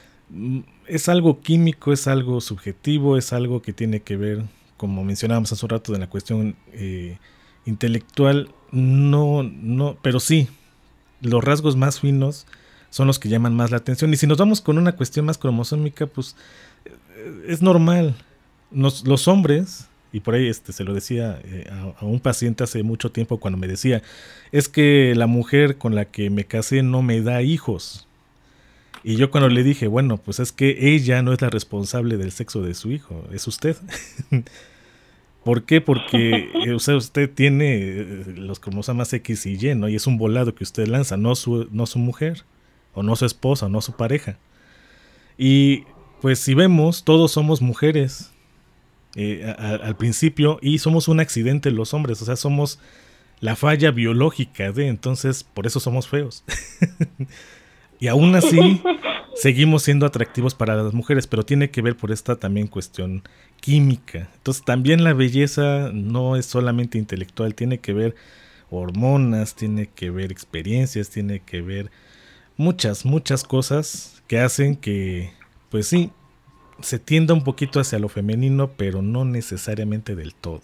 es algo químico, es algo subjetivo, es algo que tiene que ver, como mencionábamos hace un rato, de la cuestión eh, intelectual, no, no, pero sí, los rasgos más finos son los que llaman más la atención. Y si nos vamos con una cuestión más cromosómica, pues es normal. Nos, los hombres, y por ahí este, se lo decía eh, a, a un paciente hace mucho tiempo cuando me decía, es que la mujer con la que me casé no me da hijos. Y yo cuando le dije, bueno, pues es que ella no es la responsable del sexo de su hijo, es usted. ¿Por qué? Porque o sea, usted tiene los cromosomas X y Y, ¿no? Y es un volado que usted lanza, no su, no su mujer, o no su esposa, o no su pareja. Y pues si vemos, todos somos mujeres eh, a, a, al principio, y somos un accidente los hombres, o sea, somos la falla biológica de, entonces por eso somos feos. Y aún así seguimos siendo atractivos para las mujeres, pero tiene que ver por esta también cuestión química. Entonces también la belleza no es solamente intelectual, tiene que ver hormonas, tiene que ver experiencias, tiene que ver muchas, muchas cosas que hacen que, pues sí, se tienda un poquito hacia lo femenino, pero no necesariamente del todo.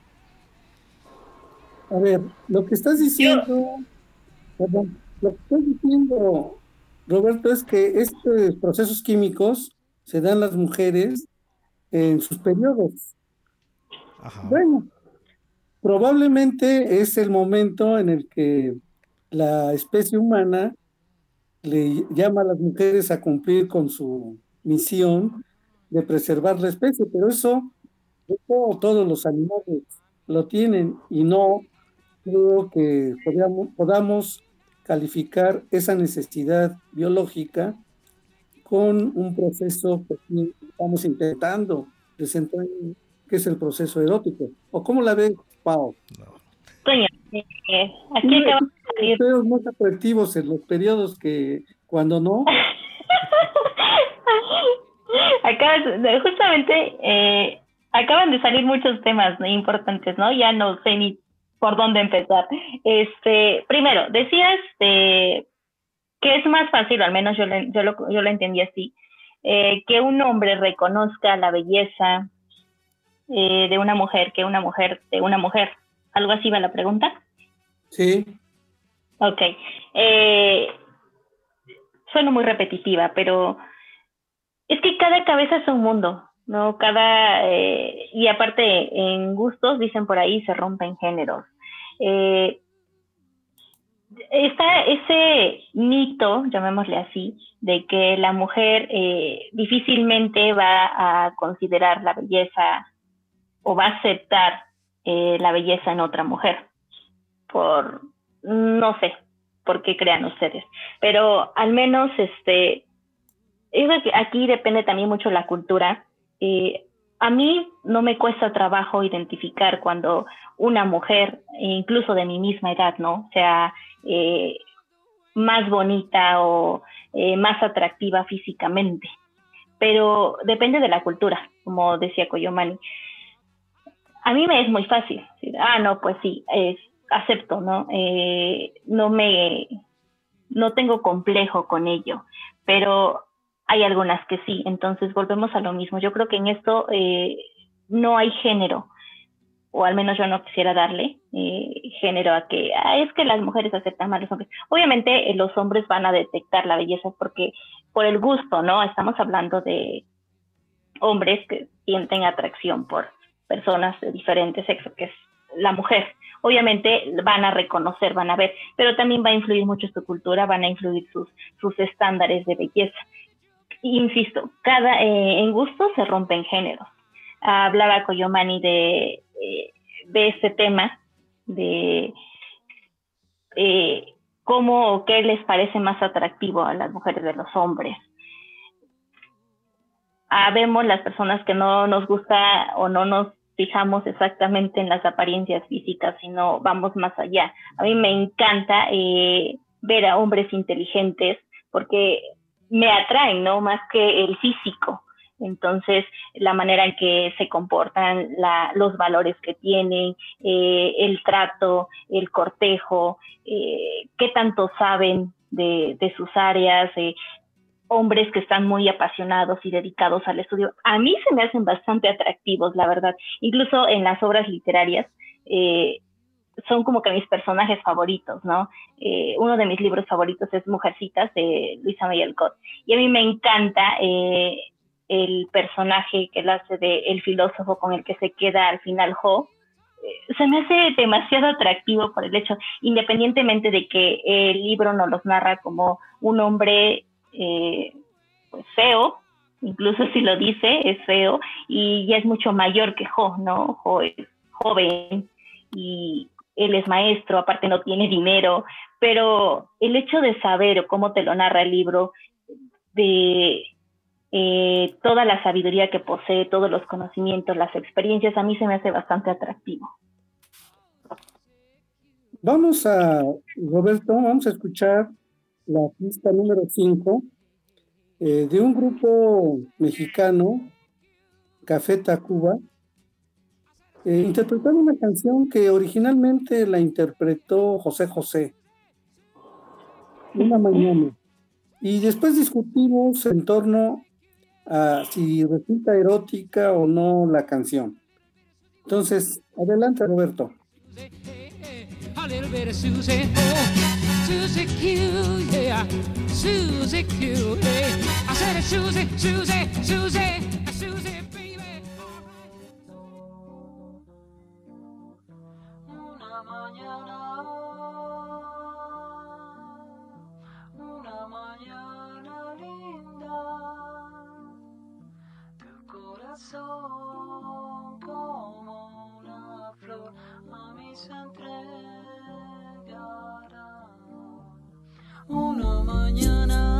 A ver, lo que estás diciendo, perdón, lo que estás diciendo, Roberto, es que estos procesos químicos se dan las mujeres en sus periodos. Ajá. Bueno, probablemente es el momento en el que la especie humana le llama a las mujeres a cumplir con su misión de preservar la especie, pero eso, eso todos los animales lo tienen, y no creo que podamos, podamos calificar esa necesidad biológica con un proceso que estamos intentando presentar, que es el proceso erótico. ¿O cómo la ves, Pau? Coño, eh, aquí acabamos de salir. Ustedes más atractivos en los periodos que cuando no. Acabas, justamente, eh, acaban de salir muchos temas, ¿no?, importantes, ¿no? Ya no sé ni por dónde empezar. Este, primero, decías eh, que es más fácil, o al menos yo, le, yo, lo, yo lo entendí así, eh, que un hombre reconozca la belleza eh, de una mujer que una mujer de una mujer. ¿Algo así va la pregunta? Sí. Ok. Eh, suena muy repetitiva, pero es que cada cabeza es un mundo, ¿no? Cada, eh, y aparte en gustos, dicen por ahí, se rompen géneros. Eh, está ese mito, llamémosle así, de que la mujer eh, difícilmente va a considerar la belleza o va a aceptar eh, la belleza en otra mujer, por, no sé, por qué crean ustedes, pero al menos este, aquí depende también mucho la cultura. Eh, a mí no me cuesta trabajo identificar cuando una mujer, incluso de mi misma edad, ¿no?, sea eh, más bonita o eh, más atractiva físicamente, pero depende de la cultura, como decía Coyomani. A mí me es muy fácil decir, ah, no, pues sí, es, acepto, ¿no? Eh, no me, no tengo complejo con ello, pero hay algunas que sí, entonces volvemos a lo mismo. Yo creo que en esto eh, no hay género, o al menos yo no quisiera darle eh, género a que, ah, es que las mujeres aceptan más a los hombres. Obviamente eh, los hombres van a detectar la belleza porque por el gusto, ¿no? Estamos hablando de hombres que sienten atracción por personas de diferente sexo, que es la mujer. Obviamente van a reconocer, van a ver, pero también va a influir mucho su cultura, van a influir sus, sus estándares de belleza. Insisto, cada eh, en gusto se rompen géneros. Hablaba Coyomani de, eh, de este tema, de eh, cómo o qué les parece más atractivo a las mujeres de los hombres. Ah, vemos las personas que no nos gusta o no nos fijamos exactamente en las apariencias físicas, sino vamos más allá. A mí me encanta eh, ver a hombres inteligentes porque me atraen, ¿no?, más que el físico. Entonces, la manera en que se comportan, la, los valores que tienen, eh, el trato, el cortejo, eh, qué tanto saben de, de sus áreas, eh, hombres que están muy apasionados y dedicados al estudio. A mí se me hacen bastante atractivos, la verdad. Incluso en las obras literarias, eh, son como que mis personajes favoritos, ¿no? Eh, uno de mis libros favoritos es Mujercitas, de Luisa May Alcott, y a mí me encanta eh, el personaje que él hace de el filósofo con el que se queda al final Jo. Eh, se me hace demasiado atractivo por el hecho, independientemente de que el libro nos los narra como un hombre eh, pues feo, incluso si lo dice, es feo, y ya es mucho mayor que Jo, ¿no? Jo es joven, y él es maestro, aparte no tiene dinero, pero el hecho de saber cómo te lo narra el libro, de eh, toda la sabiduría que posee, todos los conocimientos, las experiencias, a mí se me hace bastante atractivo. Vamos a, Roberto, vamos a escuchar la pista número cinco eh, de un grupo mexicano, Café Tacuba, eh, interpretando una canción que originalmente la interpretó José José, Una Mañana, y después discutimos en torno a si resulta erótica o no la canción. Entonces, adelante, Roberto. A little bit of Susie, oh, Susie Q, yeah, Susie Q, hey. I said it's Susie, Susie, Susie, Susie, baby. Una mañana, una mañana linda, tu corazón como una flor a mí se entrega. Una mañana,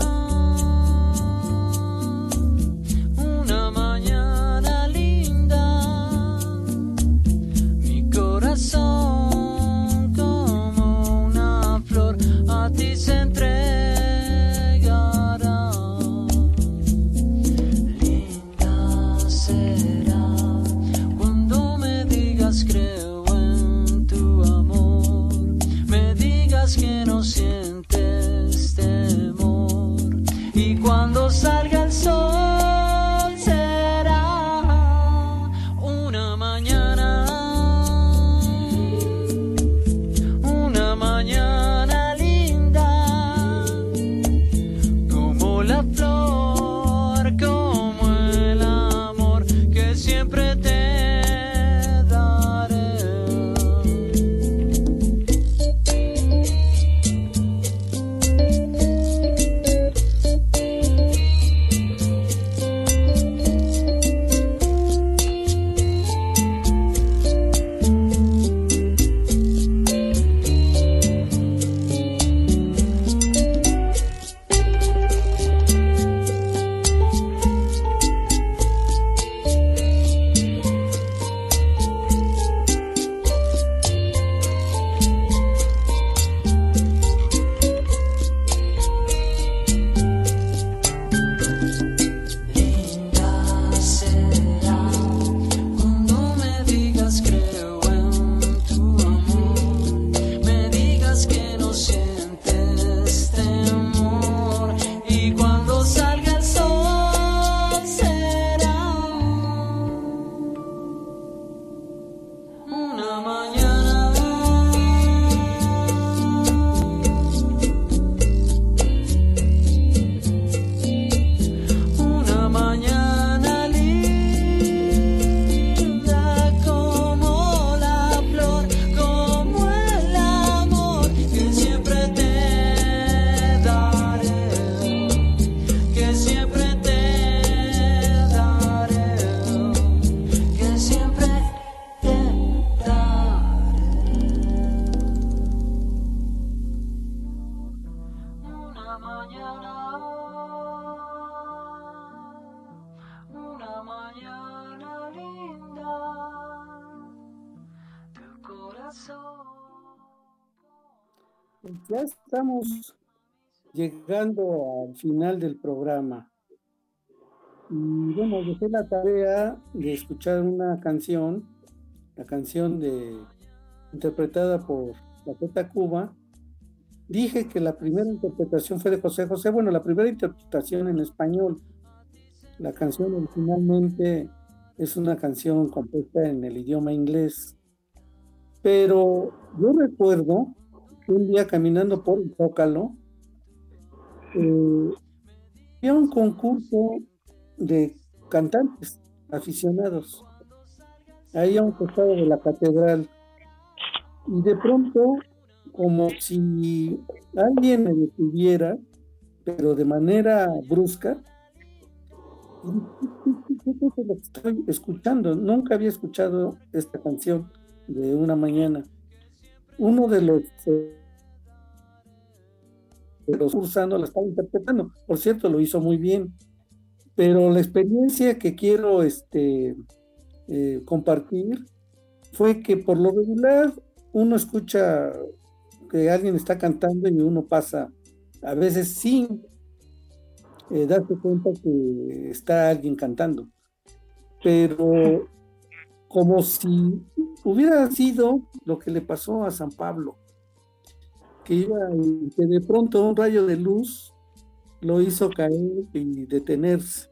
una mañana linda, mi corazón como una flor a ti se entregará. Linda será cuando me digas creo en tu amor, me digas que no sientes temor, y cuando salga el sol será una mañana, una mañana linda, como la flor, como el amor que siempre te Ya estamos llegando al final del programa. Y bueno, dejé la tarea de escuchar una canción, la canción de interpretada por Café Tacuba. Dije que la primera interpretación fue de José José, bueno, la primera interpretación en español. La canción originalmente es una canción compuesta en el idioma inglés, pero yo recuerdo que un día caminando por el Zócalo, eh, había un concurso de cantantes aficionados, ahí a un costado de la catedral, y de pronto, como si alguien me detuviera, pero de manera brusca, ¿qué es lo que estoy escuchando? Nunca había escuchado esta canción de una mañana. Uno de los eh, de los cursando la estaba interpretando. Por cierto, lo hizo muy bien. Pero la experiencia que quiero este, eh, compartir fue que por lo regular uno escucha que alguien está cantando y uno pasa a veces sin eh, darse cuenta que está alguien cantando. Pero como si hubiera sido lo que le pasó a San Pablo, que iba y que de pronto un rayo de luz lo hizo caer y detenerse.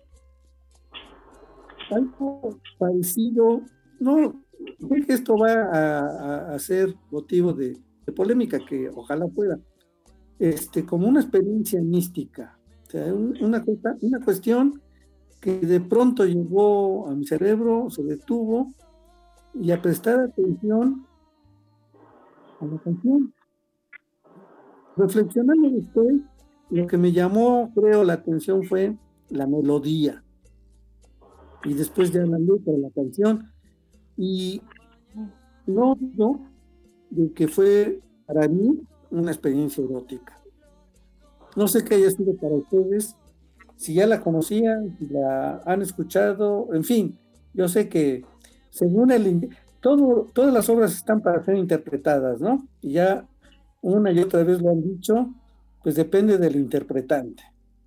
Algo parecido, no, sé que esto va a, a, a ser motivo de, de polémica, que ojalá pueda, este, como una experiencia mística, o sea, un, una, cosa, una cuestión que de pronto llegó a mi cerebro, se detuvo, y a prestar atención a la canción. Reflexionando después, lo que me llamó, creo, la atención fue la melodía. Y después ya la letra de la canción. Y no dudo de que fue para mí una experiencia erótica. No sé qué haya sido para ustedes, si ya la conocían, si la han escuchado, en fin, yo sé que según el todo, todas las obras están para ser interpretadas, ¿no? Y ya una y otra vez lo han dicho, pues depende del interpretante.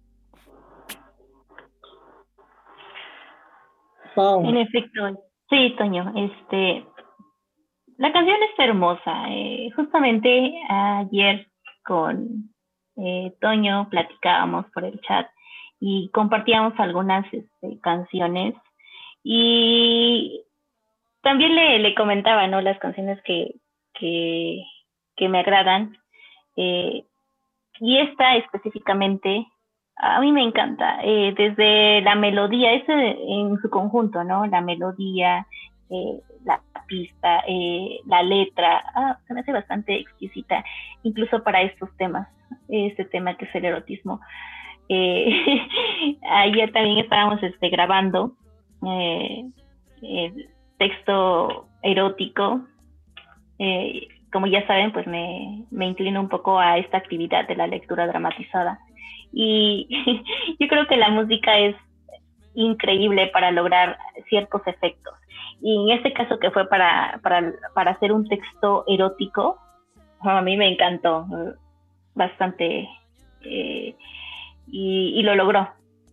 Pau. En efecto, sí, Toño, este, la canción está hermosa. Eh, justamente ayer con eh, Toño platicábamos por el chat y compartíamos algunas este, canciones y también le, le comentaba, ¿no? Las canciones que, que, que me agradan. Eh, y esta específicamente, a mí me encanta. Eh, desde la melodía, ese en su conjunto, ¿no? La melodía, eh, la pista, eh, la letra, ah, se me hace bastante exquisita, incluso para estos temas, este tema que es el erotismo. Eh, ayer también estábamos este, grabando eh, el texto erótico. Eh, como ya saben, pues me, me inclino un poco a esta actividad de la lectura dramatizada. Y yo creo que la música es increíble para lograr ciertos efectos. Y en este caso que fue para, para, para hacer un texto erótico, a mí me encantó bastante eh, y, y lo logró.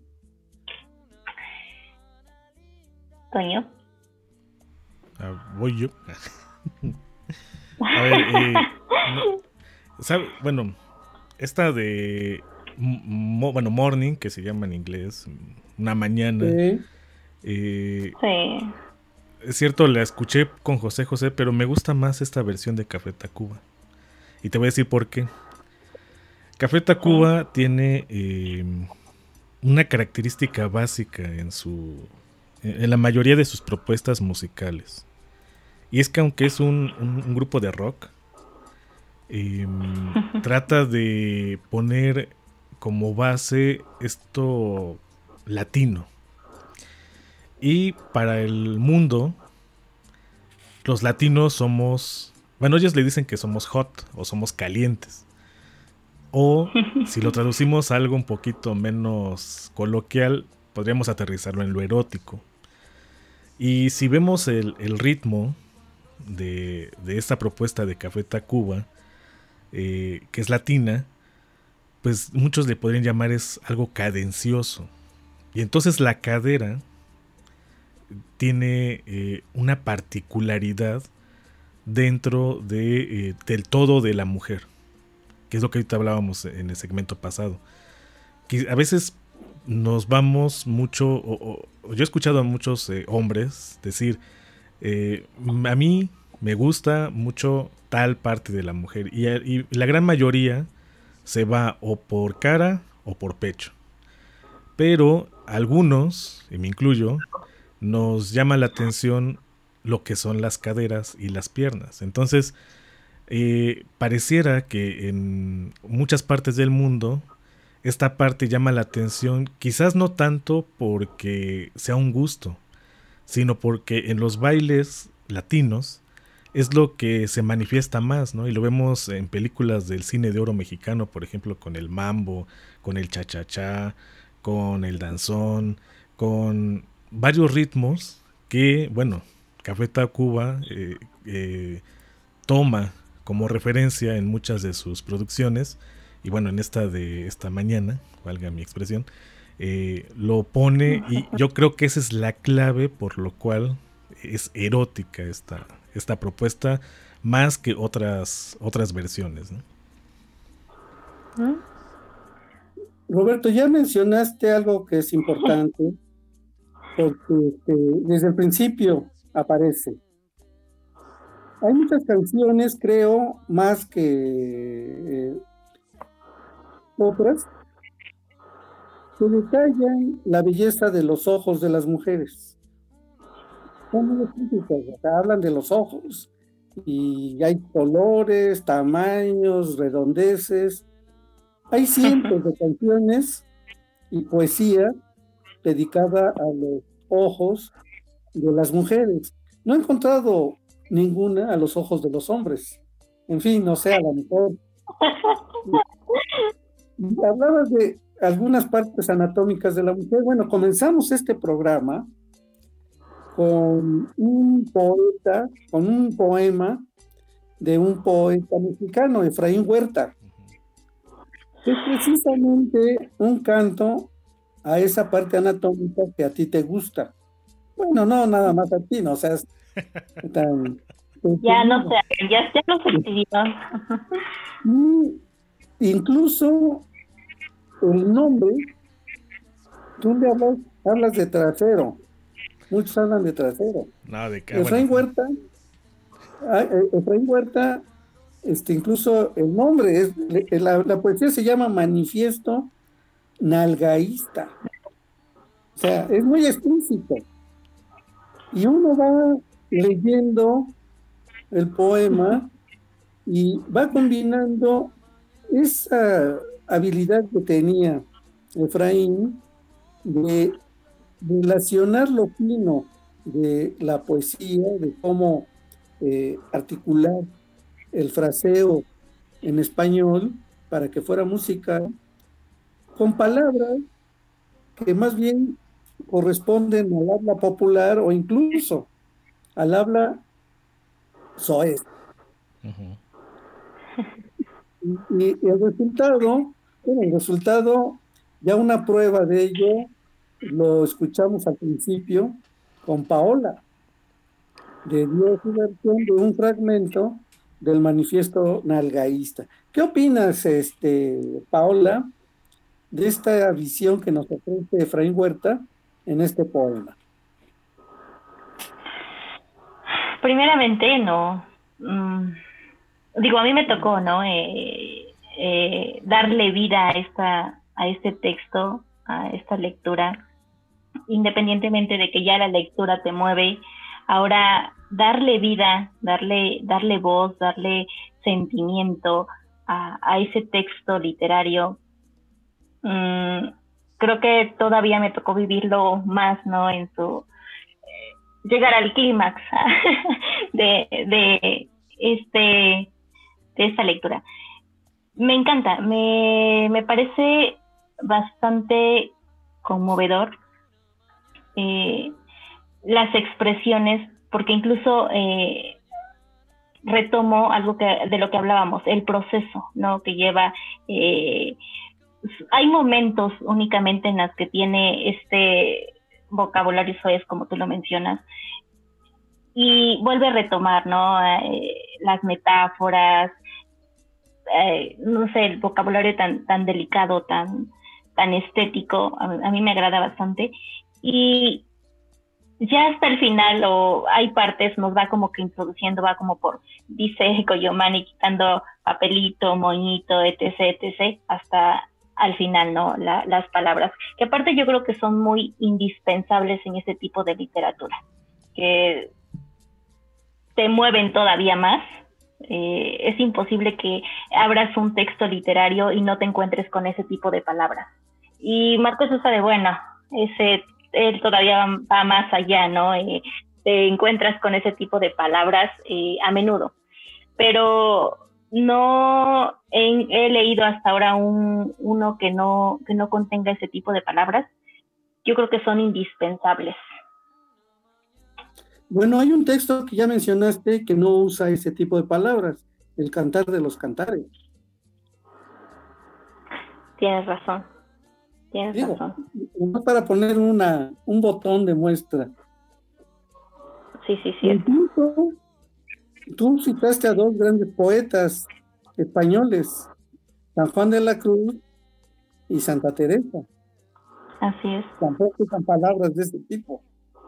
Toño. Ah, voy yo. A ver, eh, no, ¿sabe? Bueno, esta de mo, bueno, morning, que se llama en inglés, una mañana. Sí. Eh, sí. Es cierto, la escuché con José José, pero me gusta más esta versión de Café Tacuba. Y te voy a decir por qué. Café Tacuba sí. tiene eh, una característica básica en su, en la mayoría de sus propuestas musicales. Y es que aunque es un, un, un grupo de rock, eh, trata de poner como base esto latino. Y para el mundo, los latinos somos, bueno, ellos le dicen que somos hot o somos calientes. O si lo traducimos a algo un poquito menos coloquial, podríamos aterrizarlo en lo erótico. Y si vemos el, el ritmo de, de esta propuesta de Café Tacuba, eh, que es latina, pues muchos le podrían llamar es algo cadencioso. Y entonces la cadera tiene eh, una particularidad dentro de, eh, del todo de la mujer, que es lo que ahorita hablábamos en el segmento pasado, que a veces nos vamos mucho, o, o, yo he escuchado a muchos eh, hombres decir, eh, a mí me gusta mucho tal parte de la mujer. Y, y la gran mayoría se va o por cara o por pecho. Pero algunos, y me incluyo, nos llama la atención lo que son las caderas y las piernas. Entonces, eh, pareciera que en muchas partes del mundo esta parte llama la atención, quizás no tanto porque sea un gusto, sino porque en los bailes latinos es lo que se manifiesta más, ¿no? Y lo vemos en películas del cine de oro mexicano, por ejemplo, con el mambo, con el cha-cha-cha, con el danzón, con varios ritmos que, bueno, Café Tacuba eh, eh, toma como referencia en muchas de sus producciones, y bueno, en esta de esta mañana, valga mi expresión, eh, lo pone, y yo creo que esa es la clave por lo cual es erótica esta, esta propuesta, más que otras, otras versiones, ¿no? Roberto, ya mencionaste algo que es importante, porque este, desde el principio aparece. Hay muchas canciones, creo, más que eh, otras, que detallan la belleza de los ojos de las mujeres. Son muy específicas, o sea, hablan de los ojos, y hay colores, tamaños, redondeces. Hay cientos de canciones y poesía dedicada a los ojos de las mujeres. No he encontrado ninguna a los ojos de los hombres. En fin, no sé, a lo mejor. Hablabas de algunas partes anatómicas de la mujer. Bueno, comenzamos este programa con un poeta, con un poema de un poeta mexicano, Efraín Huerta. Es precisamente un canto a esa parte anatómica que a ti te gusta. Bueno, no, nada más a ti, no seas tan... Ya no sé, ya, ya no se decidió. Incluso el nombre, tú le hablas, hablas de trasero. Muchos hablan de trasero. No, de qué, Efraín bueno. Huerta, Efraín Huerta, este, incluso el nombre, es la, la poesía se llama Manifiesto Nalgaísta. O sea, es muy explícito. Y uno va leyendo el poema y va combinando esa habilidad que tenía Efraín de relacionar lo fino de la poesía, de cómo eh, articular el fraseo en español para que fuera música, con palabras que más bien corresponden al habla popular o incluso al habla soez. Uh-huh. Y, y el resultado, bueno, el resultado, ya una prueba de ello, lo escuchamos al principio con Paola, de dio su versión de un fragmento del Manifiesto Nalgaísta. ¿Qué opinas, este, Paola, de esta visión que nos ofrece Efraín Huerta en este poema? Primeramente, no. Mm, digo, a mí me tocó, ¿no? Eh, eh, darle vida a esta, a este texto, a esta lectura, independientemente de que ya la lectura te mueve. Ahora, darle vida, darle, darle voz, darle sentimiento a, a ese texto literario. Mm, creo que todavía me tocó vivirlo más, ¿no? En su eh, llegar al clímax de, de este de esta lectura. Me encanta, me, me parece bastante conmovedor eh, las expresiones, porque incluso eh, retomo algo que de lo que hablábamos, el proceso, ¿no? Que lleva eh, hay momentos únicamente en los que tiene este vocabulario soez, como tú lo mencionas, y vuelve a retomar, ¿no? Eh, las metáforas, eh, no sé, el vocabulario tan, tan delicado, tan, tan estético, a, a mí me agrada bastante. Y ya hasta el final, o hay partes, nos va como que introduciendo, va como por, dice Koyomani, quitando papelito, moñito, etc, etc, hasta al final, ¿no? La, las palabras, que aparte yo creo que son muy indispensables en ese tipo de literatura, que te mueven todavía más. Eh, es imposible que abras un texto literario y no te encuentres con ese tipo de palabras. Y Marcos Sosa de bueno, ese, él todavía va más allá, ¿no? Eh, te encuentras con ese tipo de palabras eh, a menudo. Pero no he, he leído hasta ahora un, uno que no, que no contenga ese tipo de palabras. Yo creo que son indispensables. Bueno, hay un texto que ya mencionaste que no usa ese tipo de palabras, el Cantar de los Cantares. Tienes razón, tienes Digo, razón. no para poner una, un botón de muestra. Sí, sí, sí. Incluso, tú citaste a dos grandes poetas españoles, San Juan de la Cruz y Santa Teresa. Así es. Tampoco usan palabras de ese tipo.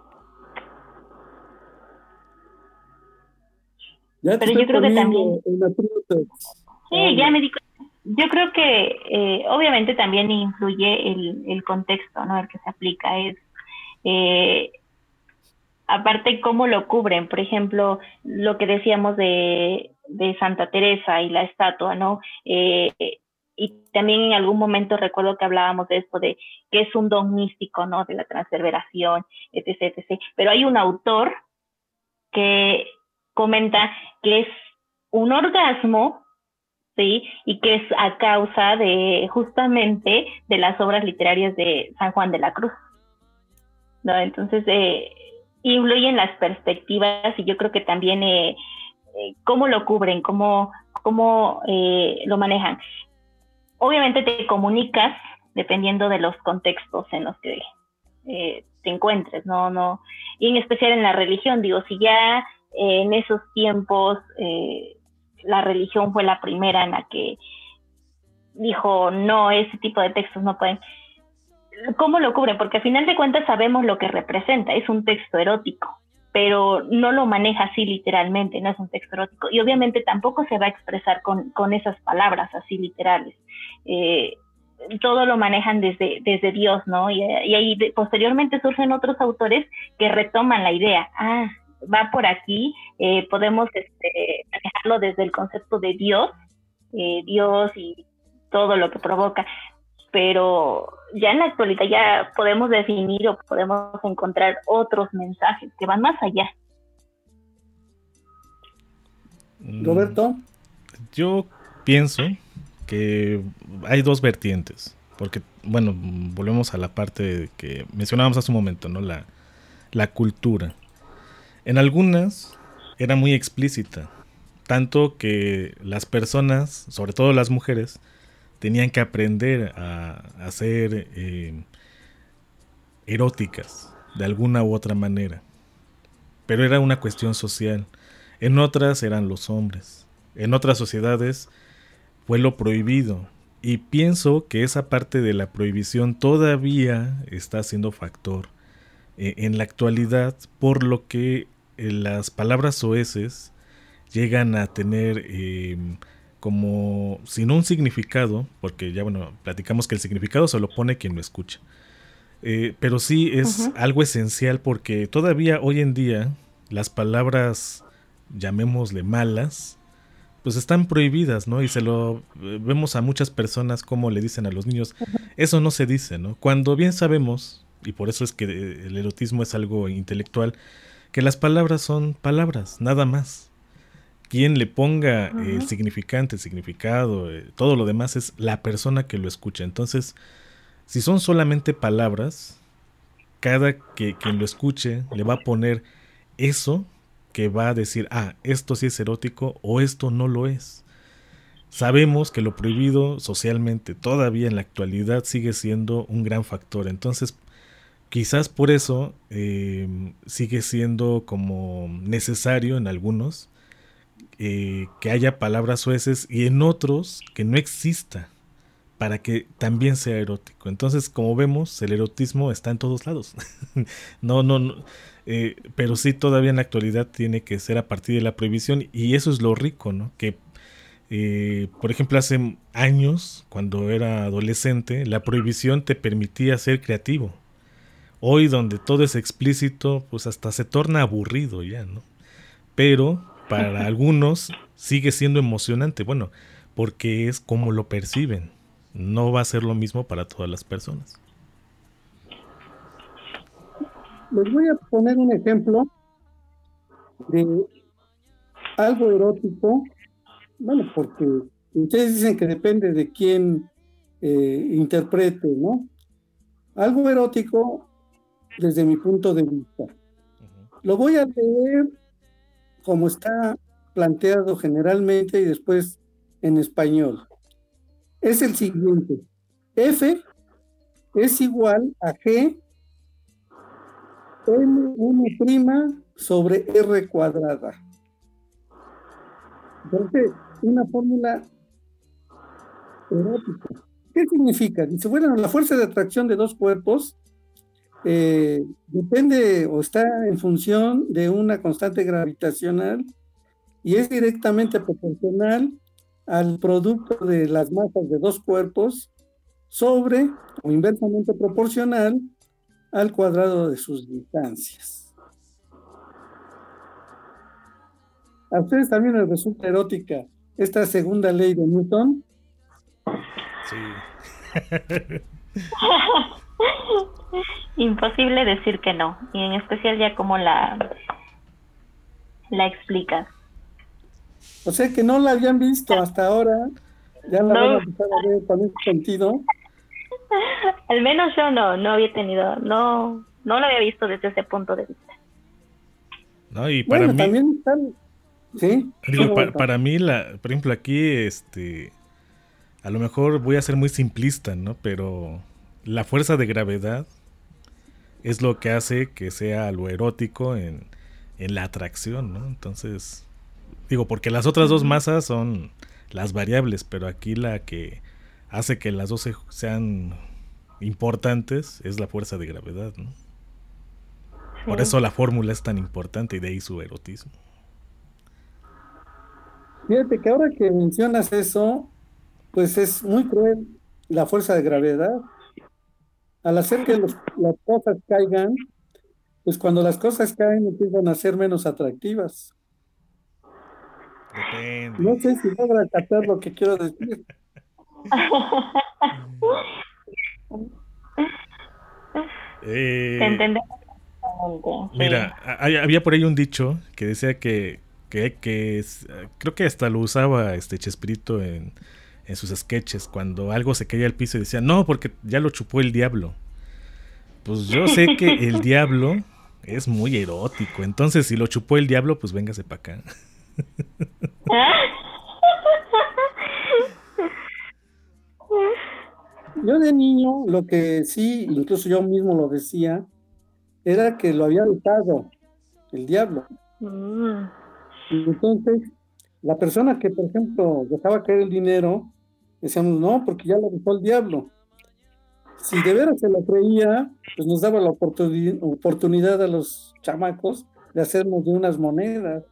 Ya Pero yo creo que también... Sí, ya me di cuenta. Yo creo que eh, obviamente también influye el, el contexto, ¿no? El que se aplica es... Eh, aparte cómo lo cubren, por ejemplo, lo que decíamos de, de Santa Teresa y la estatua, ¿no? Eh, y también en algún momento recuerdo que hablábamos de esto, de que es un don místico, ¿no? De la transverberación, etc, etcétera. Pero hay un autor que comenta que es un orgasmo, ¿sí? Y que es a causa de, justamente, de las obras literarias de San Juan de la Cruz, ¿no? Entonces, eh, influyen las perspectivas y yo creo que también eh, eh, cómo lo cubren, cómo, cómo eh, lo manejan. Obviamente te comunicas dependiendo de los contextos en los que eh, te encuentres, ¿no? no Y en especial en la religión, digo, si ya eh, en esos tiempos eh, la religión fue la primera en la que dijo, no, ese tipo de textos no pueden... ¿Cómo lo cubren? Porque al final de cuentas sabemos lo que representa, es un texto erótico, pero no lo maneja así literalmente, no es un texto erótico, y obviamente tampoco se va a expresar con, con esas palabras así literales. Eh, todo lo manejan desde, desde Dios, ¿no? Y, y ahí de, posteriormente surgen otros autores que retoman la idea, ah, va por aquí, eh, podemos este, manejarlo desde el concepto de Dios, eh, Dios y todo lo que provoca, pero ya en la actualidad ya podemos definir o podemos encontrar otros mensajes que van más allá. Roberto, yo pienso que hay dos vertientes, porque bueno, volvemos a la parte que mencionábamos hace un momento, ¿no? La, la cultura. En algunas era muy explícita, tanto que las personas, sobre todo las mujeres, tenían que aprender a, a ser eh, eróticas de alguna u otra manera. Pero era una cuestión social. En otras eran los hombres. En otras sociedades fue lo prohibido. Y pienso que esa parte de la prohibición todavía está siendo factor eh, en la actualidad, por lo que eh, las palabras soeces llegan a tener... Eh, como, si no un significado, porque ya bueno, platicamos que el significado se lo pone quien lo escucha, eh, pero sí es uh-huh. algo esencial, porque todavía hoy en día las palabras, llamémosle malas, pues están prohibidas, ¿no? Y se lo eh, vemos a muchas personas como le dicen a los niños, uh-huh. eso no se dice, ¿no? Cuando bien sabemos, y por eso es que el erotismo es algo intelectual, que las palabras son palabras, nada más. Quien le ponga uh-huh. el significante, el significado, eh, todo lo demás es la persona que lo escucha. Entonces, si son solamente palabras, cada que quien lo escuche le va a poner eso que va a decir, ah, esto sí es erótico o esto no lo es. Sabemos que lo prohibido socialmente todavía en la actualidad sigue siendo un gran factor. Entonces, quizás por eso eh, sigue siendo como necesario en algunos Eh, que haya palabras soeces y en otros que no exista, para que también sea erótico. Entonces, como vemos, el erotismo está en todos lados. no, no, no eh, pero sí todavía en la actualidad tiene que ser a partir de la prohibición, y eso es lo rico, ¿no? Que, eh, por ejemplo, hace años, cuando era adolescente, la prohibición te permitía ser creativo. Hoy, donde todo es explícito, pues hasta se torna aburrido ya, ¿no? Pero para algunos sigue siendo emocionante, bueno, porque es como lo perciben. No va a ser lo mismo para todas las personas. Les voy a poner un ejemplo de algo erótico, bueno, porque ustedes dicen que depende de quién eh, interprete, ¿no? Algo erótico desde mi punto de vista. Lo voy a leer como está planteado generalmente y después en español. Es el siguiente: F es igual a G M uno' sobre R cuadrada. Entonces, una fórmula erótica. ¿Qué significa? Dice, bueno, la fuerza de atracción de dos cuerpos eh, depende o está en función de una constante gravitacional y es directamente proporcional al producto de las masas de dos cuerpos sobre o inversamente proporcional al cuadrado de sus distancias. ¿A ustedes también les resulta erótica esta segunda ley de Newton? Sí. Imposible decir que no, y en especial ya como la la explicas. O sea que no la habían visto hasta ahora, ya la No. van a empezar a ver con ese sentido. Al menos yo no, no había tenido, no, no lo había visto desde ese punto de vista. No, y para Bueno, mí, también están, sí. digo, Sí, pa- para mí, la, por ejemplo, aquí, este, a lo mejor voy a ser muy simplista, ¿no? Pero la fuerza de gravedad es lo que hace que sea lo erótico en, en la atracción, ¿no? Entonces, digo, porque las otras dos masas son las variables, pero aquí la que hace que las dos se- sean importantes es la fuerza de gravedad, ¿no? Por Sí. eso la fórmula es tan importante y de ahí su erotismo. Fíjate que ahora que mencionas eso, pues es muy cruel la fuerza de gravedad. Al hacer que los- las cosas caigan, pues cuando las cosas caen empiezan a ser menos atractivas. Depende. No sé si logra captar lo que quiero decir. Eh, Te entendemos perfectamente, sí. Mira, a- hay- había por ahí un dicho que decía que, que, que es- creo que hasta lo usaba este Chespirito en, en sus sketches, cuando algo se caía al piso y decía, no, porque ya lo chupó el diablo. Pues yo sé que el diablo es muy erótico, entonces si lo chupó el diablo, pues véngase para acá. Yo de niño, lo que sí, incluso yo mismo lo decía, era que lo había dejado el diablo. Mm. Y entonces, la persona que, por ejemplo, dejaba caer el dinero, decíamos, no, porque ya lo dejó el diablo. Si de veras se lo creía, pues nos daba la oportuni- oportunidad a los chamacos de hacernos de unas monedas.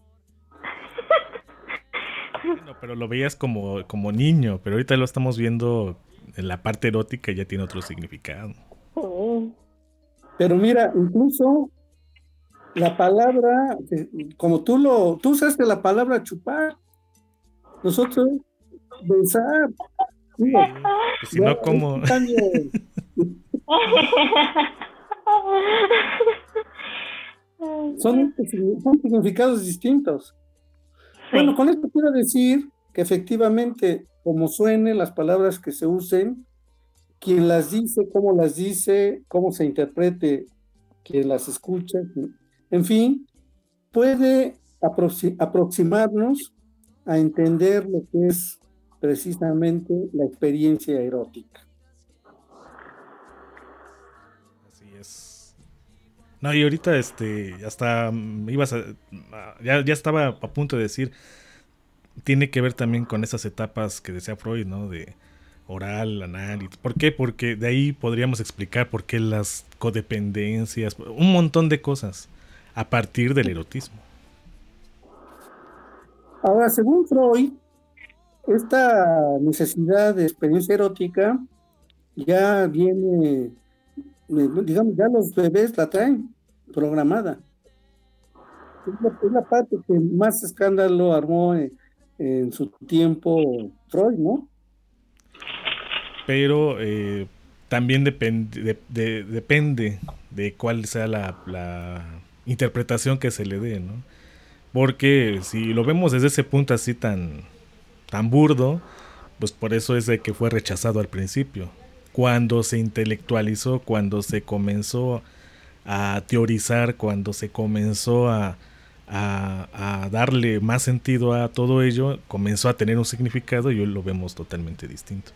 Bueno, pero lo veías como, como niño, pero ahorita lo estamos viendo en la parte erótica y ya tiene otro significado. Pero mira, incluso la palabra, eh, como tú lo, tú usaste la palabra chupar, nosotros besar. Digo, Pues si ya, no, ¿cómo? este cambio, son, son significados distintos. Bueno, con esto quiero decir que efectivamente, como suenen las palabras que se usen, quien las dice, cómo las dice, cómo se interprete, quien las escucha, en fin, puede aproxi- aproximarnos a entender lo que es precisamente la experiencia erótica. Así es. No, y ahorita este hasta mm, ibas a ya, ya estaba a punto de decir, tiene que ver también con esas etapas que decía Freud, ¿no? De oral, anal. ¿Por qué? Porque de ahí podríamos explicar por qué las codependencias, un montón de cosas a partir del erotismo. Ahora, según Freud, esta necesidad de experiencia erótica ya viene, digamos, ya los bebés la traen programada. Es la, es la parte que más escándalo armó en, en su tiempo Freud, ¿no? Pero eh, también depende de, de, depende de cuál sea la, la interpretación que se le dé, ¿no? Porque si lo vemos desde ese punto así tan, tan burdo, pues por eso es de que fue rechazado al principio. Cuando se intelectualizó, cuando se comenzó a teorizar, cuando se comenzó a, a, a darle más sentido a todo ello, comenzó a tener un significado y hoy lo vemos totalmente distinto.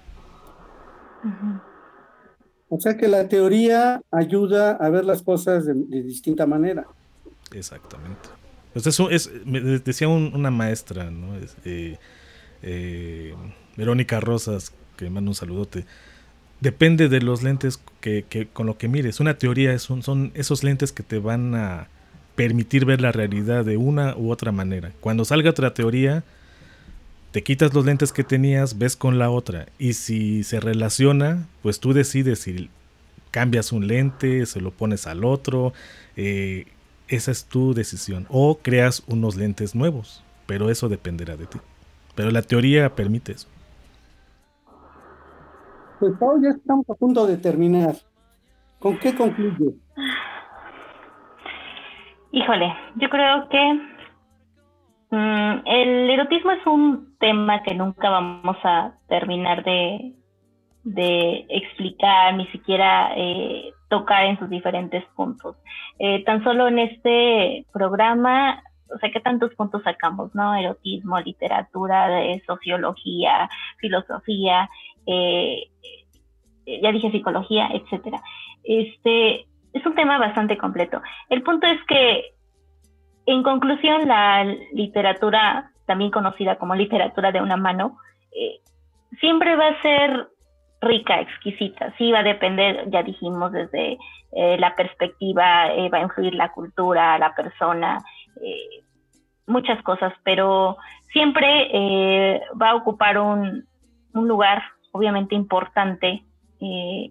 O sea que la teoría ayuda a ver las cosas de, de distinta manera. Exactamente. Pues eso es, me decía un, una maestra, ¿no? Es, eh, eh, Verónica Rosas, que manda un saludote. Depende de los lentes que, que con lo que mires. Una teoría es un, son esos lentes que te van a permitir ver la realidad de una u otra manera. Cuando salga otra teoría, te quitas los lentes que tenías, ves con la otra. Y si se relaciona, pues tú decides si cambias un lente, se lo pones al otro. Eh, esa es tu decisión. O creas unos lentes nuevos, pero eso dependerá de ti. Pero la teoría permite eso. Pues Pau, ya estamos a punto de terminar. ¿Con qué concluye? Híjole, yo creo que mm, el erotismo es un tema que nunca vamos a terminar de, de explicar, ni siquiera eh, tocar en sus diferentes puntos. Eh, tan solo en este programa, o sea, ¿qué tantos puntos sacamos, no? Erotismo, literatura, eh, sociología, filosofía, eh, ya dije psicología, etcétera. Este es un tema bastante completo. El punto es que, en conclusión, la literatura, también conocida como literatura de una mano, eh, siempre va a ser rica, exquisita. Sí va a depender, ya dijimos, desde eh, la perspectiva, eh, va a influir la cultura, la persona, eh, muchas cosas, pero siempre eh, va a ocupar un, un lugar obviamente importante eh,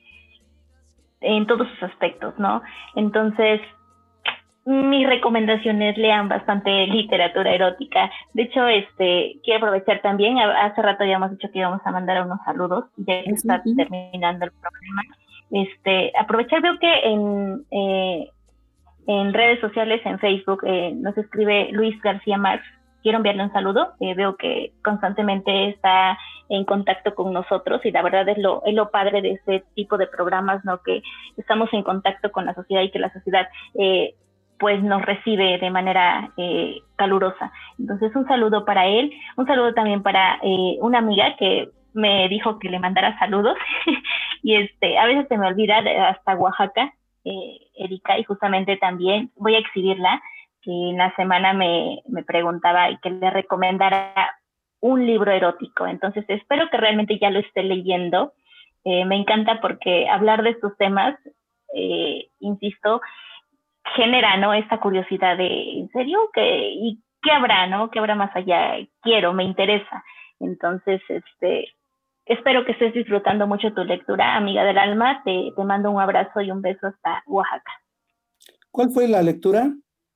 en todos sus aspectos, ¿no? Entonces, mis recomendaciones, lean bastante literatura erótica. De hecho, este, quiero aprovechar también, hace rato habíamos dicho que íbamos a mandar unos saludos, ya que está terminando el programa. Este, aprovechar, veo que en, eh, en redes sociales, en Facebook, eh, nos escribe Luis García Marx. Quiero enviarle un saludo, eh, veo que constantemente está en contacto con nosotros y la verdad es lo, es lo padre de este tipo de programas, ¿no? Que estamos en contacto con la sociedad y que la sociedad eh, pues nos recibe de manera eh, calurosa. Entonces un saludo para él, un saludo también para eh, una amiga que me dijo que le mandara saludos y este a veces se me olvida, hasta Oaxaca, eh, Erika, y justamente también voy a exhibirla, que en la semana me, me preguntaba y que le recomendara un libro erótico. Entonces espero que realmente ya lo esté leyendo. Eh, me encanta porque hablar de estos temas, eh, insisto, genera, ¿no? Esta curiosidad de, ¿en serio? ¿Qué, ¿Y qué habrá, no? ¿Qué habrá más allá? Quiero, me interesa. Entonces, este, espero que estés disfrutando mucho tu lectura, amiga del alma. Te, te mando un abrazo y un beso hasta Oaxaca. ¿Cuál fue la lectura?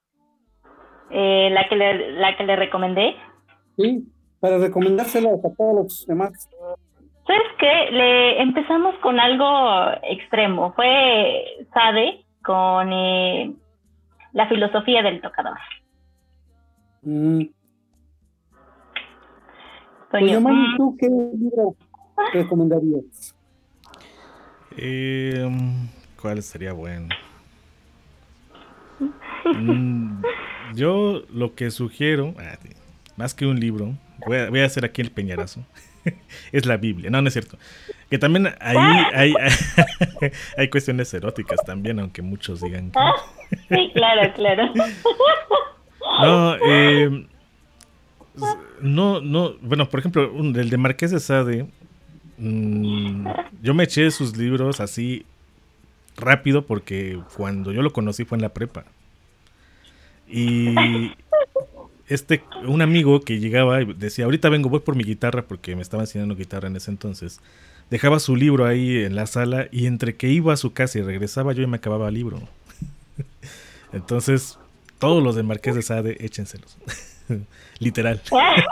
Eh, la que le, la que le recomendé. Sí, para recomendársela a todos los demás. ¿Sabes qué? Le empezamos con algo extremo. Fue Sade con eh, la filosofía del tocador. Mm. Oye, Mani, ¿tú qué libro recomendarías? Eh, ¿Cuál sería bueno? mm, yo lo que sugiero, más que un libro, voy a, voy a hacer aquí el peñarazo, es la Biblia. No, no es cierto. Que también ahí hay, hay, hay cuestiones eróticas también, aunque muchos digan que... Sí, claro, claro. No, eh, no, no, bueno, por ejemplo, el de Marqués de Sade mmm, yo me eché sus libros así rápido porque cuando yo lo conocí fue en la prepa. Y este, un amigo que llegaba y decía, ahorita vengo, voy por mi guitarra, porque me estaba enseñando guitarra en ese entonces. Dejaba su libro ahí en la sala y entre que iba a su casa y regresaba yo y me acababa el libro. Entonces, todos los de Marqués de Sade, échenselos. Literal.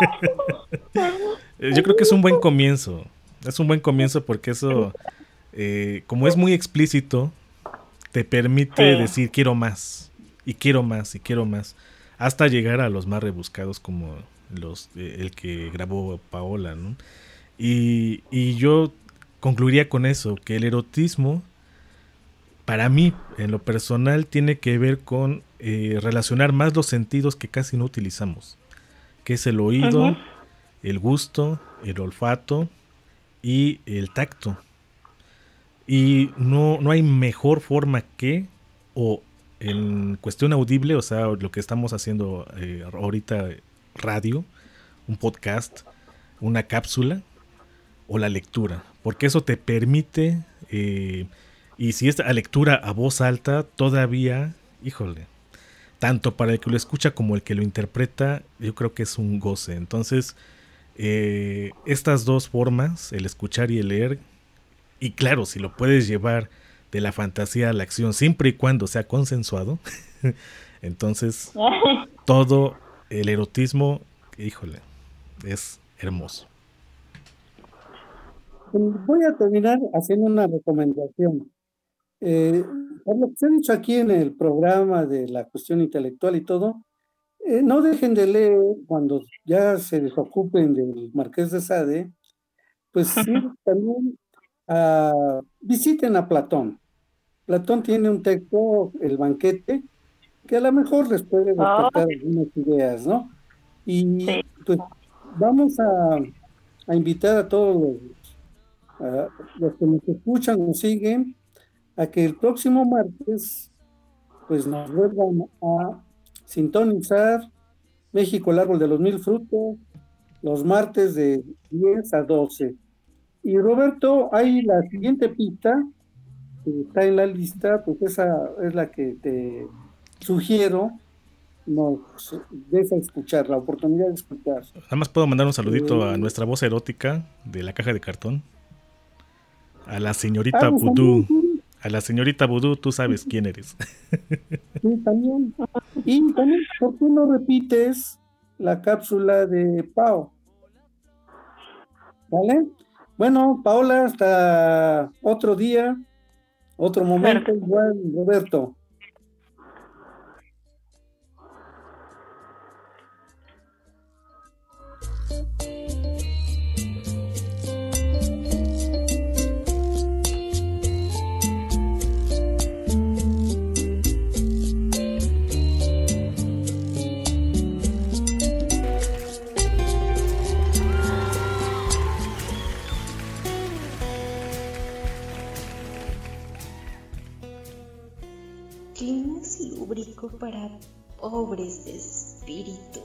Yo creo que es un buen comienzo. Es un buen comienzo porque eso, eh, como es muy explícito, te permite sí. decir quiero más, y quiero más, y quiero más, hasta llegar a los más rebuscados como los eh, el que grabó Paola, ¿no? Y, y yo concluiría con eso, que el erotismo, para mí, en lo personal, tiene que ver con eh, relacionar más los sentidos que casi no utilizamos, que es el oído, uh-huh. el gusto, el olfato y el tacto. Y no, no hay mejor forma que, o en cuestión audible, o sea, lo que estamos haciendo eh, ahorita, radio, un podcast, una cápsula, o la lectura, porque eso te permite, eh, y si es a lectura a voz alta, todavía, híjole, tanto para el que lo escucha como el que lo interpreta, yo creo que es un goce. Entonces, eh, estas dos formas, el escuchar y el leer, y claro, si lo puedes llevar de la fantasía a la acción, siempre y cuando sea consensuado, entonces todo el erotismo, híjole, es hermoso. Voy a terminar haciendo una recomendación. Eh, por lo que se ha dicho aquí en el programa de la cuestión intelectual y todo, eh, no dejen de leer cuando ya se desocupen del Marqués de Sade, pues sí, también uh, visiten a Platón. Platón tiene un texto, El banquete, que a lo mejor les puede despertar oh. algunas ideas, ¿no? Y sí. pues vamos a, a invitar a todos los Uh, los que nos escuchan, nos siguen, a que el próximo martes pues nos vuelvan a sintonizar México, el árbol de los mil frutos, los martes de diez a doce. Y Roberto, hay la siguiente pista que está en la lista, pues esa es la que te sugiero nos des a escuchar, la oportunidad de escuchar. Nada más puedo mandar un saludito eh, a nuestra voz erótica de la caja de cartón. A la señorita ah, Vudú. También. A la señorita Vudú, tú sabes quién eres. Sí, también. Y también, ¿por qué no repites la cápsula de Pao? ¿Vale? Bueno, Paola, hasta otro día, otro momento, igual, Roberto. Para pobres de espíritu.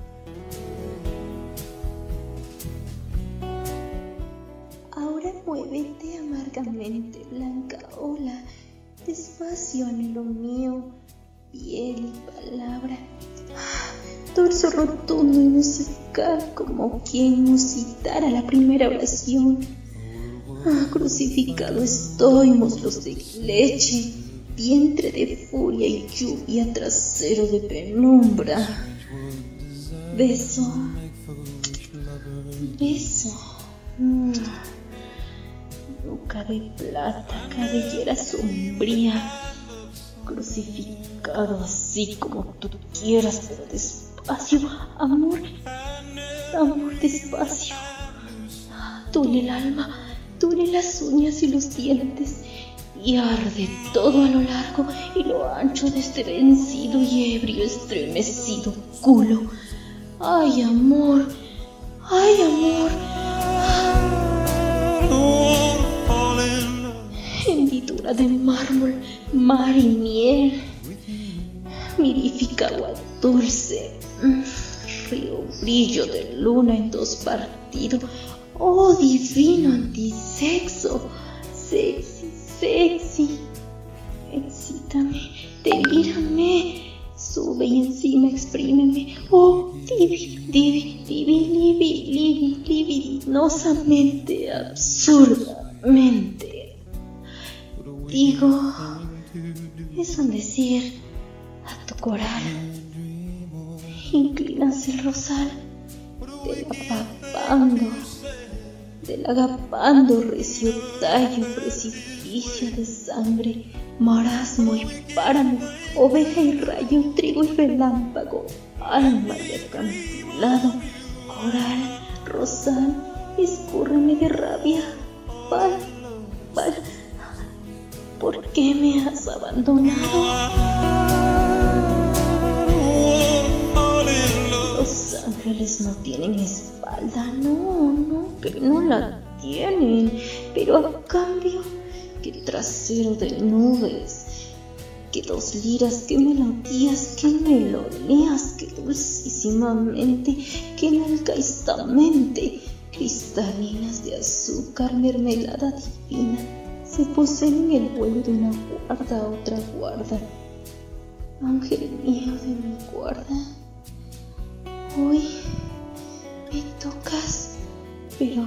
Ahora muévete amargamente, blanca ola, despacio, anhelo mío, piel y palabra, torso rotundo y musical, como quien musitara la primera oración. Ah, crucificado estoy, muslos de leche, vientre de furia y lluvia, trasero de penumbra. Beso, beso, mm. nuca de plata, cabellera sombría, crucificado así como tú quieras, pero despacio, amor, amor, despacio. Duele el alma, duele las uñas y los dientes, y arde todo a lo largo y lo ancho de este vencido y ebrio estremecido culo. Ay, amor, ay, amor. Hendidura de mármol, mar y miel, mirífica agua dulce, río brillo de luna en dos partido, Oh, divino antisexo. Sexy, sexy. Excítame, delírame. Sube y encima exprímeme. Oh, divi, divi, divi, divi, divi, divinosamente, absurdamente. Digo, es un decir a tu coral. Inclinas el rosal del apapando, del agapando recio tallo, precipicio de sangre, marasmo y páramo, oveja y rayo, trigo y relámpago, alma y acantilado, coral, rosal, escúrreme de rabia, pal, pal, ¿por qué me has abandonado? Los ángeles no tienen espalda, no, no, que no la tienen, pero a cambio, qué trasero de nubes, qué dos liras, qué melodías, qué melodías, qué dulcísimamente, qué nalgaistamente, cristalinas de azúcar, mermelada divina, se poseen en el vuelo de una guarda a otra guarda. Ángel mío de mi guarda, hoy me tocas, pero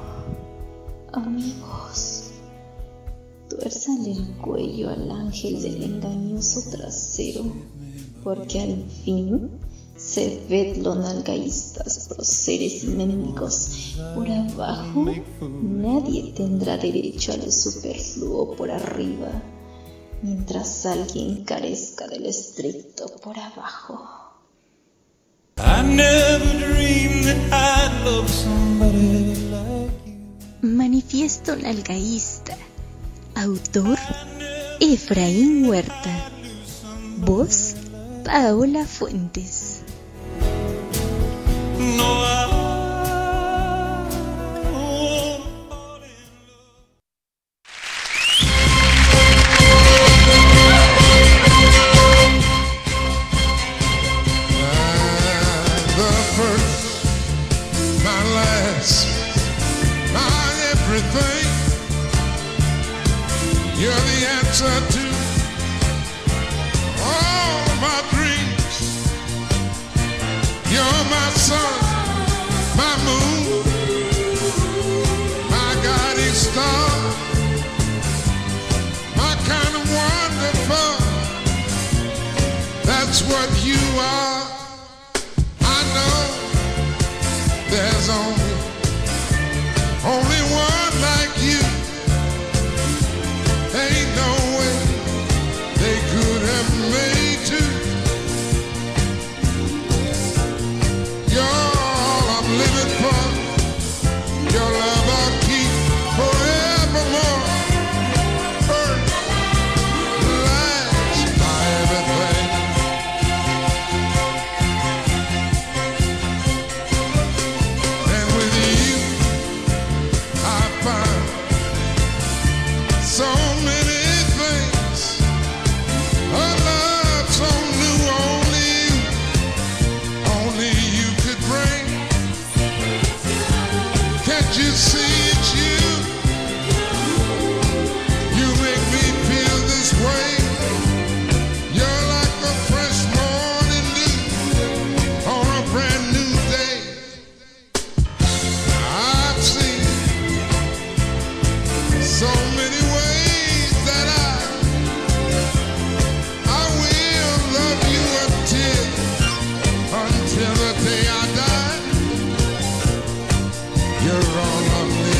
amigos, tuérzale el cuello al ángel del engañoso trasero, porque al fin se vedlo nalgaístas, próceres y mendigos. Por abajo nadie tendrá derecho a lo superfluo por arriba, mientras alguien carezca del estricto por abajo. I never dreamed that I'd love somebody like you. Manifiesto nalgaísta. Autor Efraín Huerta. Voz Paola Fuentes. No, I You're the answer to all my dreams. You're my sun, my moon, my guiding star, my kind of wonderful. That's what you are. I know there's only, only one like you. Ain't no way they could have made you. You're all I'm living for. Your love I'll keep forevermore. Earth, life's my everything. And with you I find so many things, a love so new, only you, only you could bring. Can't you see it's you? You make me feel this way. You're like a fresh morning dew on a brand new day. I've seen so many ways that I, I will love you until, until the day I die. You're all I'm living.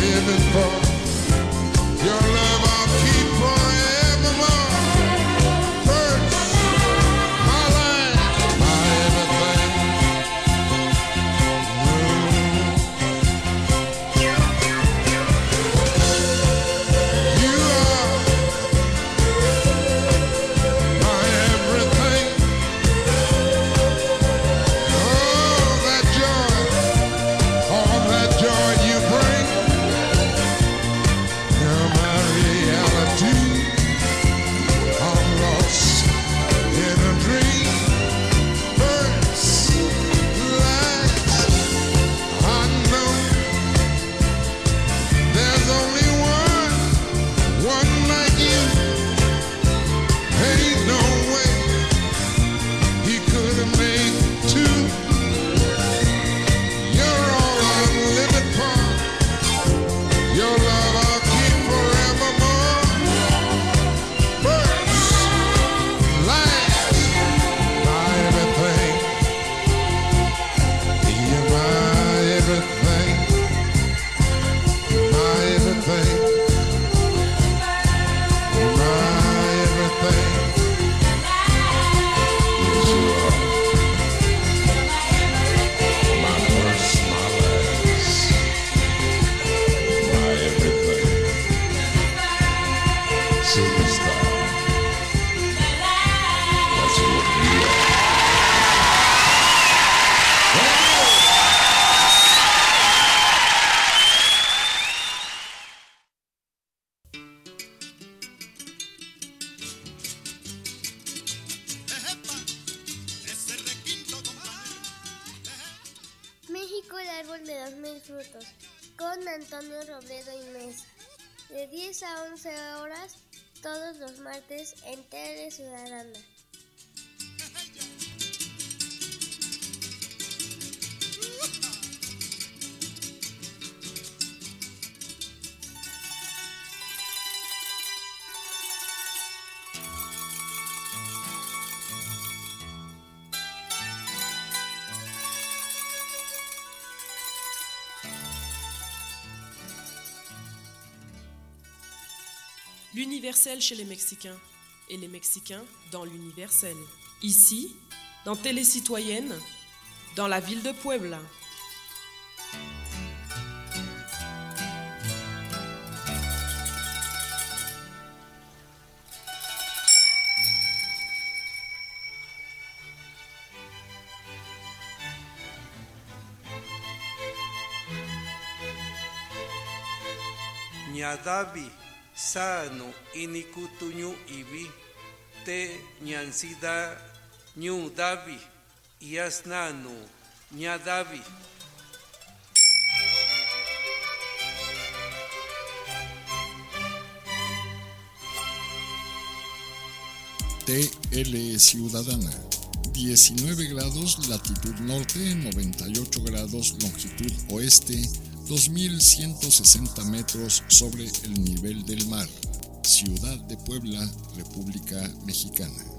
Mis Frutos, con Antonio Robledo y Mesa, de diez a once horas, todos los martes en Tele Ciudadana. L'universel chez les Mexicains et les Mexicains dans l'universel. Ici, dans Télé Citoyenne, dans la ville de Puebla. Ñadavi sano inikutuñu ibi te ñansida ñu davi yasnanu ñadavi. T L Ciudadana, diecinueve grados latitud norte, noventa y ocho grados longitud oeste, dos mil ciento sesenta metros sobre el nivel del mar. Ciudad de Puebla, República Mexicana.